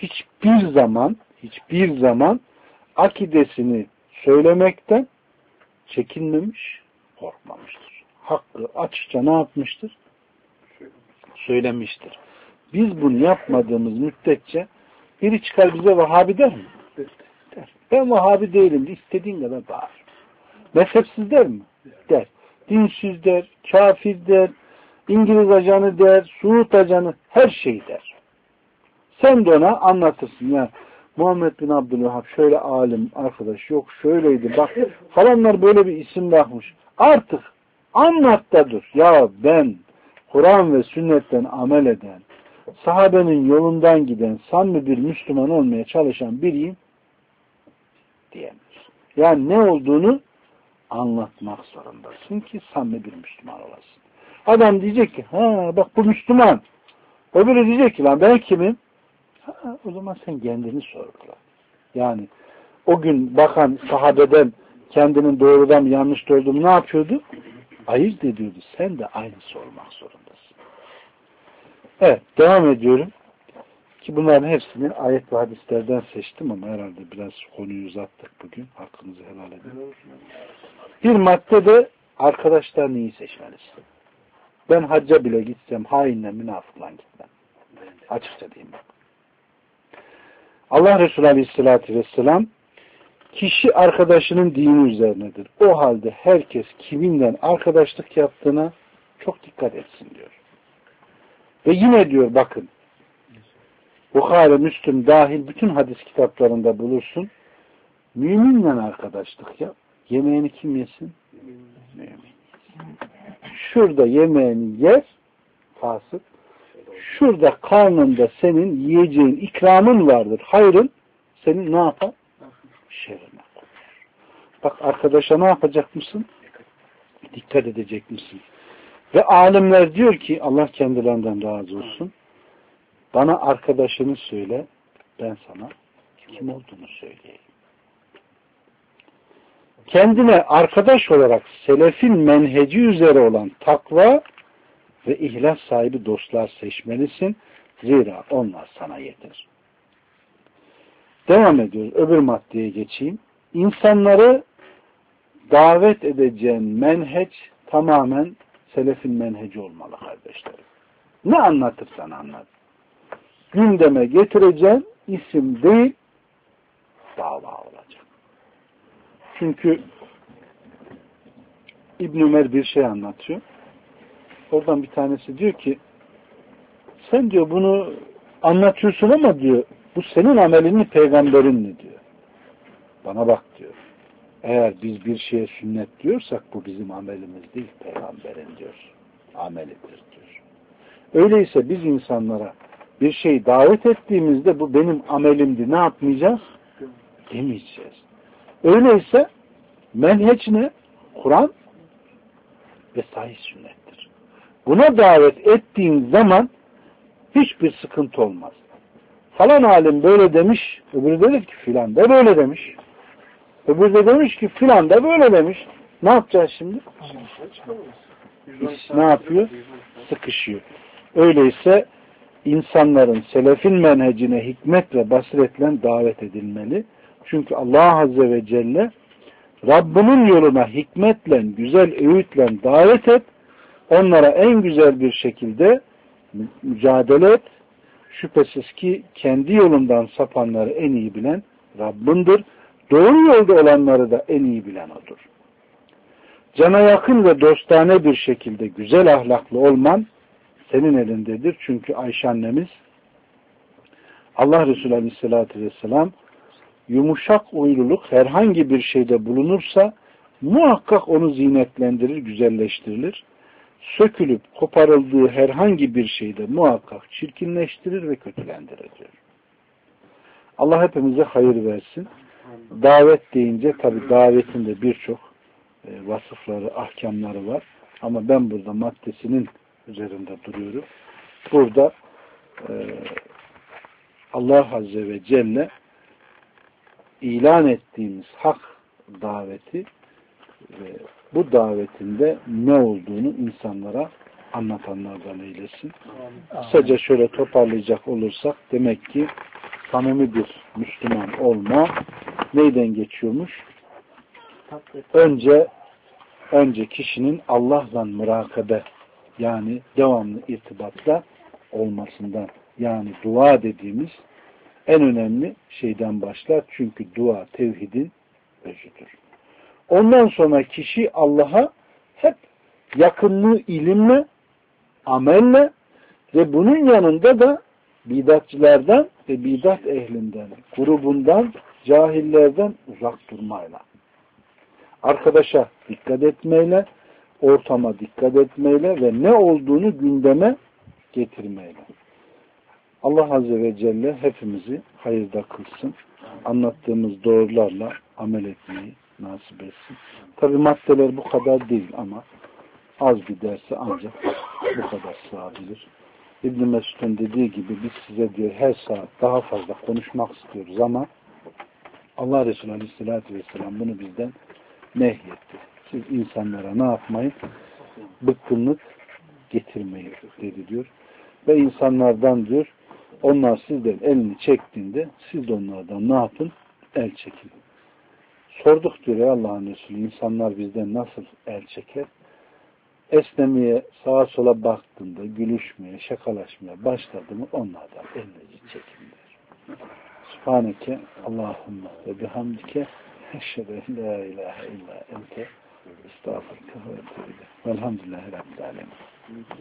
hiçbir zaman akidesini söylemekten çekinmemiş, korkmamıştır. Hakkı açıkça ne yapmıştır? Söylemiştir. Biz bunu yapmadığımız müddetçe biri çıkar bize Vahabi der mi? Der. Ben Vahabi değilim. İstediğin kadar bağır. Mezhepsiz der mi? Der. Dinsiz der, kafir der, İngiliz ajanı der, Suud ajanı, her şey der. Sen de ona anlatırsın. Ya Muhammed bin Abdülvahhab şöyle alim arkadaş, yok şöyleydi bak falanlar böyle bir isim bakmış. Artık anlat da dur. Ya ben Kur'an ve sünnetten amel eden, sahabenin yolundan giden, samimi bir Müslüman olmaya çalışan biriyim diyemez. Yani ne olduğunu anlatmak zorundasın ki samimi bir Müslüman olasın. Adam diyecek ki, ha bak bu Müslüman. Öbürü diyecek ki, lan ben kimim? Ha, o zaman sen kendini sorgula. Yani o gün bakan sahabeden kendinin doğrudan mı yanlış olduğunu ne yapıyordu? Ayırt ediyordu. Sen de aynısı olmak zorundasın. Evet, devam ediyorum. Ki bunların hepsini ayet ve hadislerden seçtim ama herhalde biraz konuyu uzattık bugün. Hakkınızı helal edin. Bir madde de arkadaşlar neyi seçmelisin? Ben hacca bile gitsem hainle münafıkla gitmem. Açıkça diyeyim bak. Allah Resulü Aleyhisselatü Vesselam kişi arkadaşının dini üzerinedir. O halde herkes kiminle arkadaşlık yaptığına çok dikkat etsin diyor. Ve yine diyor bakın Bukhari, Müslüm dahil bütün hadis kitaplarında bulursun. Müminle arkadaşlık yap. Yemeğini kim yesin? Mümin. Şurada yemeğini yer fasık. Şurada karnında senin yiyeceğin ikramın vardır. Hayrın senin ne yapar? Şerrine koyar. Bak arkadaşa ne yapacak mısın? Dikkat edecek misin? Ve alimler diyor ki Allah kendilerinden razı olsun. Bana arkadaşını söyle, ben sana kim olduğunu söyleyeyim. Kendine arkadaş olarak selefin menheci üzere olan takva ve ihlas sahibi dostlar seçmelisin. Zira onlar sana yeter. Devam ediyoruz. Öbür maddeye geçeyim. İnsanları davet edeceğin menheç tamamen selefin menheci olmalı kardeşlerim. Ne anlatırsan anlat. Gündeme getireceğin isim değil, dava olacak. Çünkü İbn Ömer bir şey anlatıyor. Oradan bir tanesi diyor ki sen diyor bunu anlatıyorsun ama diyor bu senin amelin mi peygamberin mi diyor. Bana bak diyor. Eğer biz bir şeye sünnet diyorsak bu bizim amelimiz değil peygamberin diyor. Amelidir diyor. Öyleyse biz insanlara bir şey davet ettiğimizde bu benim amelimdi. Ne yapmayacağız? Demeyeceğiz. Öyleyse menheç ne? Kur'an ve sahih sünnettir. Buna davet ettiğin zaman hiçbir sıkıntı olmaz. Falan alim böyle demiş, öbürü dedi ki filan da böyle demiş. Öbürü de demiş ki filan da böyle demiş. Ne yapacağız şimdi? İş ne yapıyor? Sıkışıyor. Öyleyse insanların selefin menhecine hikmet ve basiretle davet edilmeli. Çünkü Allah Azze ve Celle Rabbinin yoluna hikmetle, güzel öğütle davet et. Onlara en güzel bir şekilde mücadele et. Şüphesiz ki kendi yolundan sapanları en iyi bilen Rabbindir. Doğru yolda olanları da en iyi bilen O'dur. Cana yakın ve dostane bir şekilde güzel ahlaklı olman senin elindedir. Çünkü Ayşe annemiz Allah Resulü Aleyhisselatü Vesselam yumuşak uyluluk herhangi bir şeyde bulunursa muhakkak onu zinetlendirir, güzelleştirilir. Sökülüp koparıldığı herhangi bir şeyde muhakkak çirkinleştirir ve kötülendirir diyor. Allah hepimize hayır versin. Davet deyince tabi davetin de birçok vasıfları, ahkamları var. Ama ben burada maddesinin üzerinde duruyorum. Burada Allah Azze ve Celle ilan ettiğimiz hak daveti ve bu davetinde ne olduğunu insanlara anlatanlardan eylesin. Kısaca şöyle toparlayacak olursak demek ki samimi bir Müslüman olma neyden geçiyormuş? Önce kişinin Allah'la mürakabe yani devamlı irtibatla olmasından yani dua dediğimiz en önemli şeyden başlar. Çünkü dua tevhidin özüdür. Ondan sonra kişi Allah'a hep yakınlığı ilimle, amelle ve bunun yanında da bidatçılardan ve bidat ehlinden, grubundan, cahillerden uzak durmayla. Arkadaşa dikkat etmeyle, ortama dikkat etmeyle ve ne olduğunu gündeme getirmeyle. Allah Azze ve Celle hepimizi hayırda kılsın. Anlattığımız doğrularla amel etmeyi nasip etsin. Tabi maddeler bu kadar değil ama az bir derse ancak bu kadar sığabilir. İbn-i Mesud'un dediği gibi biz size diyor her saat daha fazla konuşmak istiyoruz ama Allah Resulü Aleyhisselatü Vesselam bunu bizden nehyetti. Siz insanlara ne yapmayın? Bıkkınlık getirmeyin dedi diyor. Ve insanlardan diyor onlar sizden elini çektiğinde siz de onlardan ne yapın? El çekin. Sorduk diyor ya Allah'ın Resulü insanlar bizden nasıl el çeker? Esnemeye, sağa sola baktığında, gülüşmeye, şakalaşmaya başladı mı onlardan elinizi çekin diyor. Subhaneke Allahümme ve bihamdike eşhedü en la ilahe illa ente estağfurullah ve etûbü ileyk. Velhamdülillahi Rabbil alemin.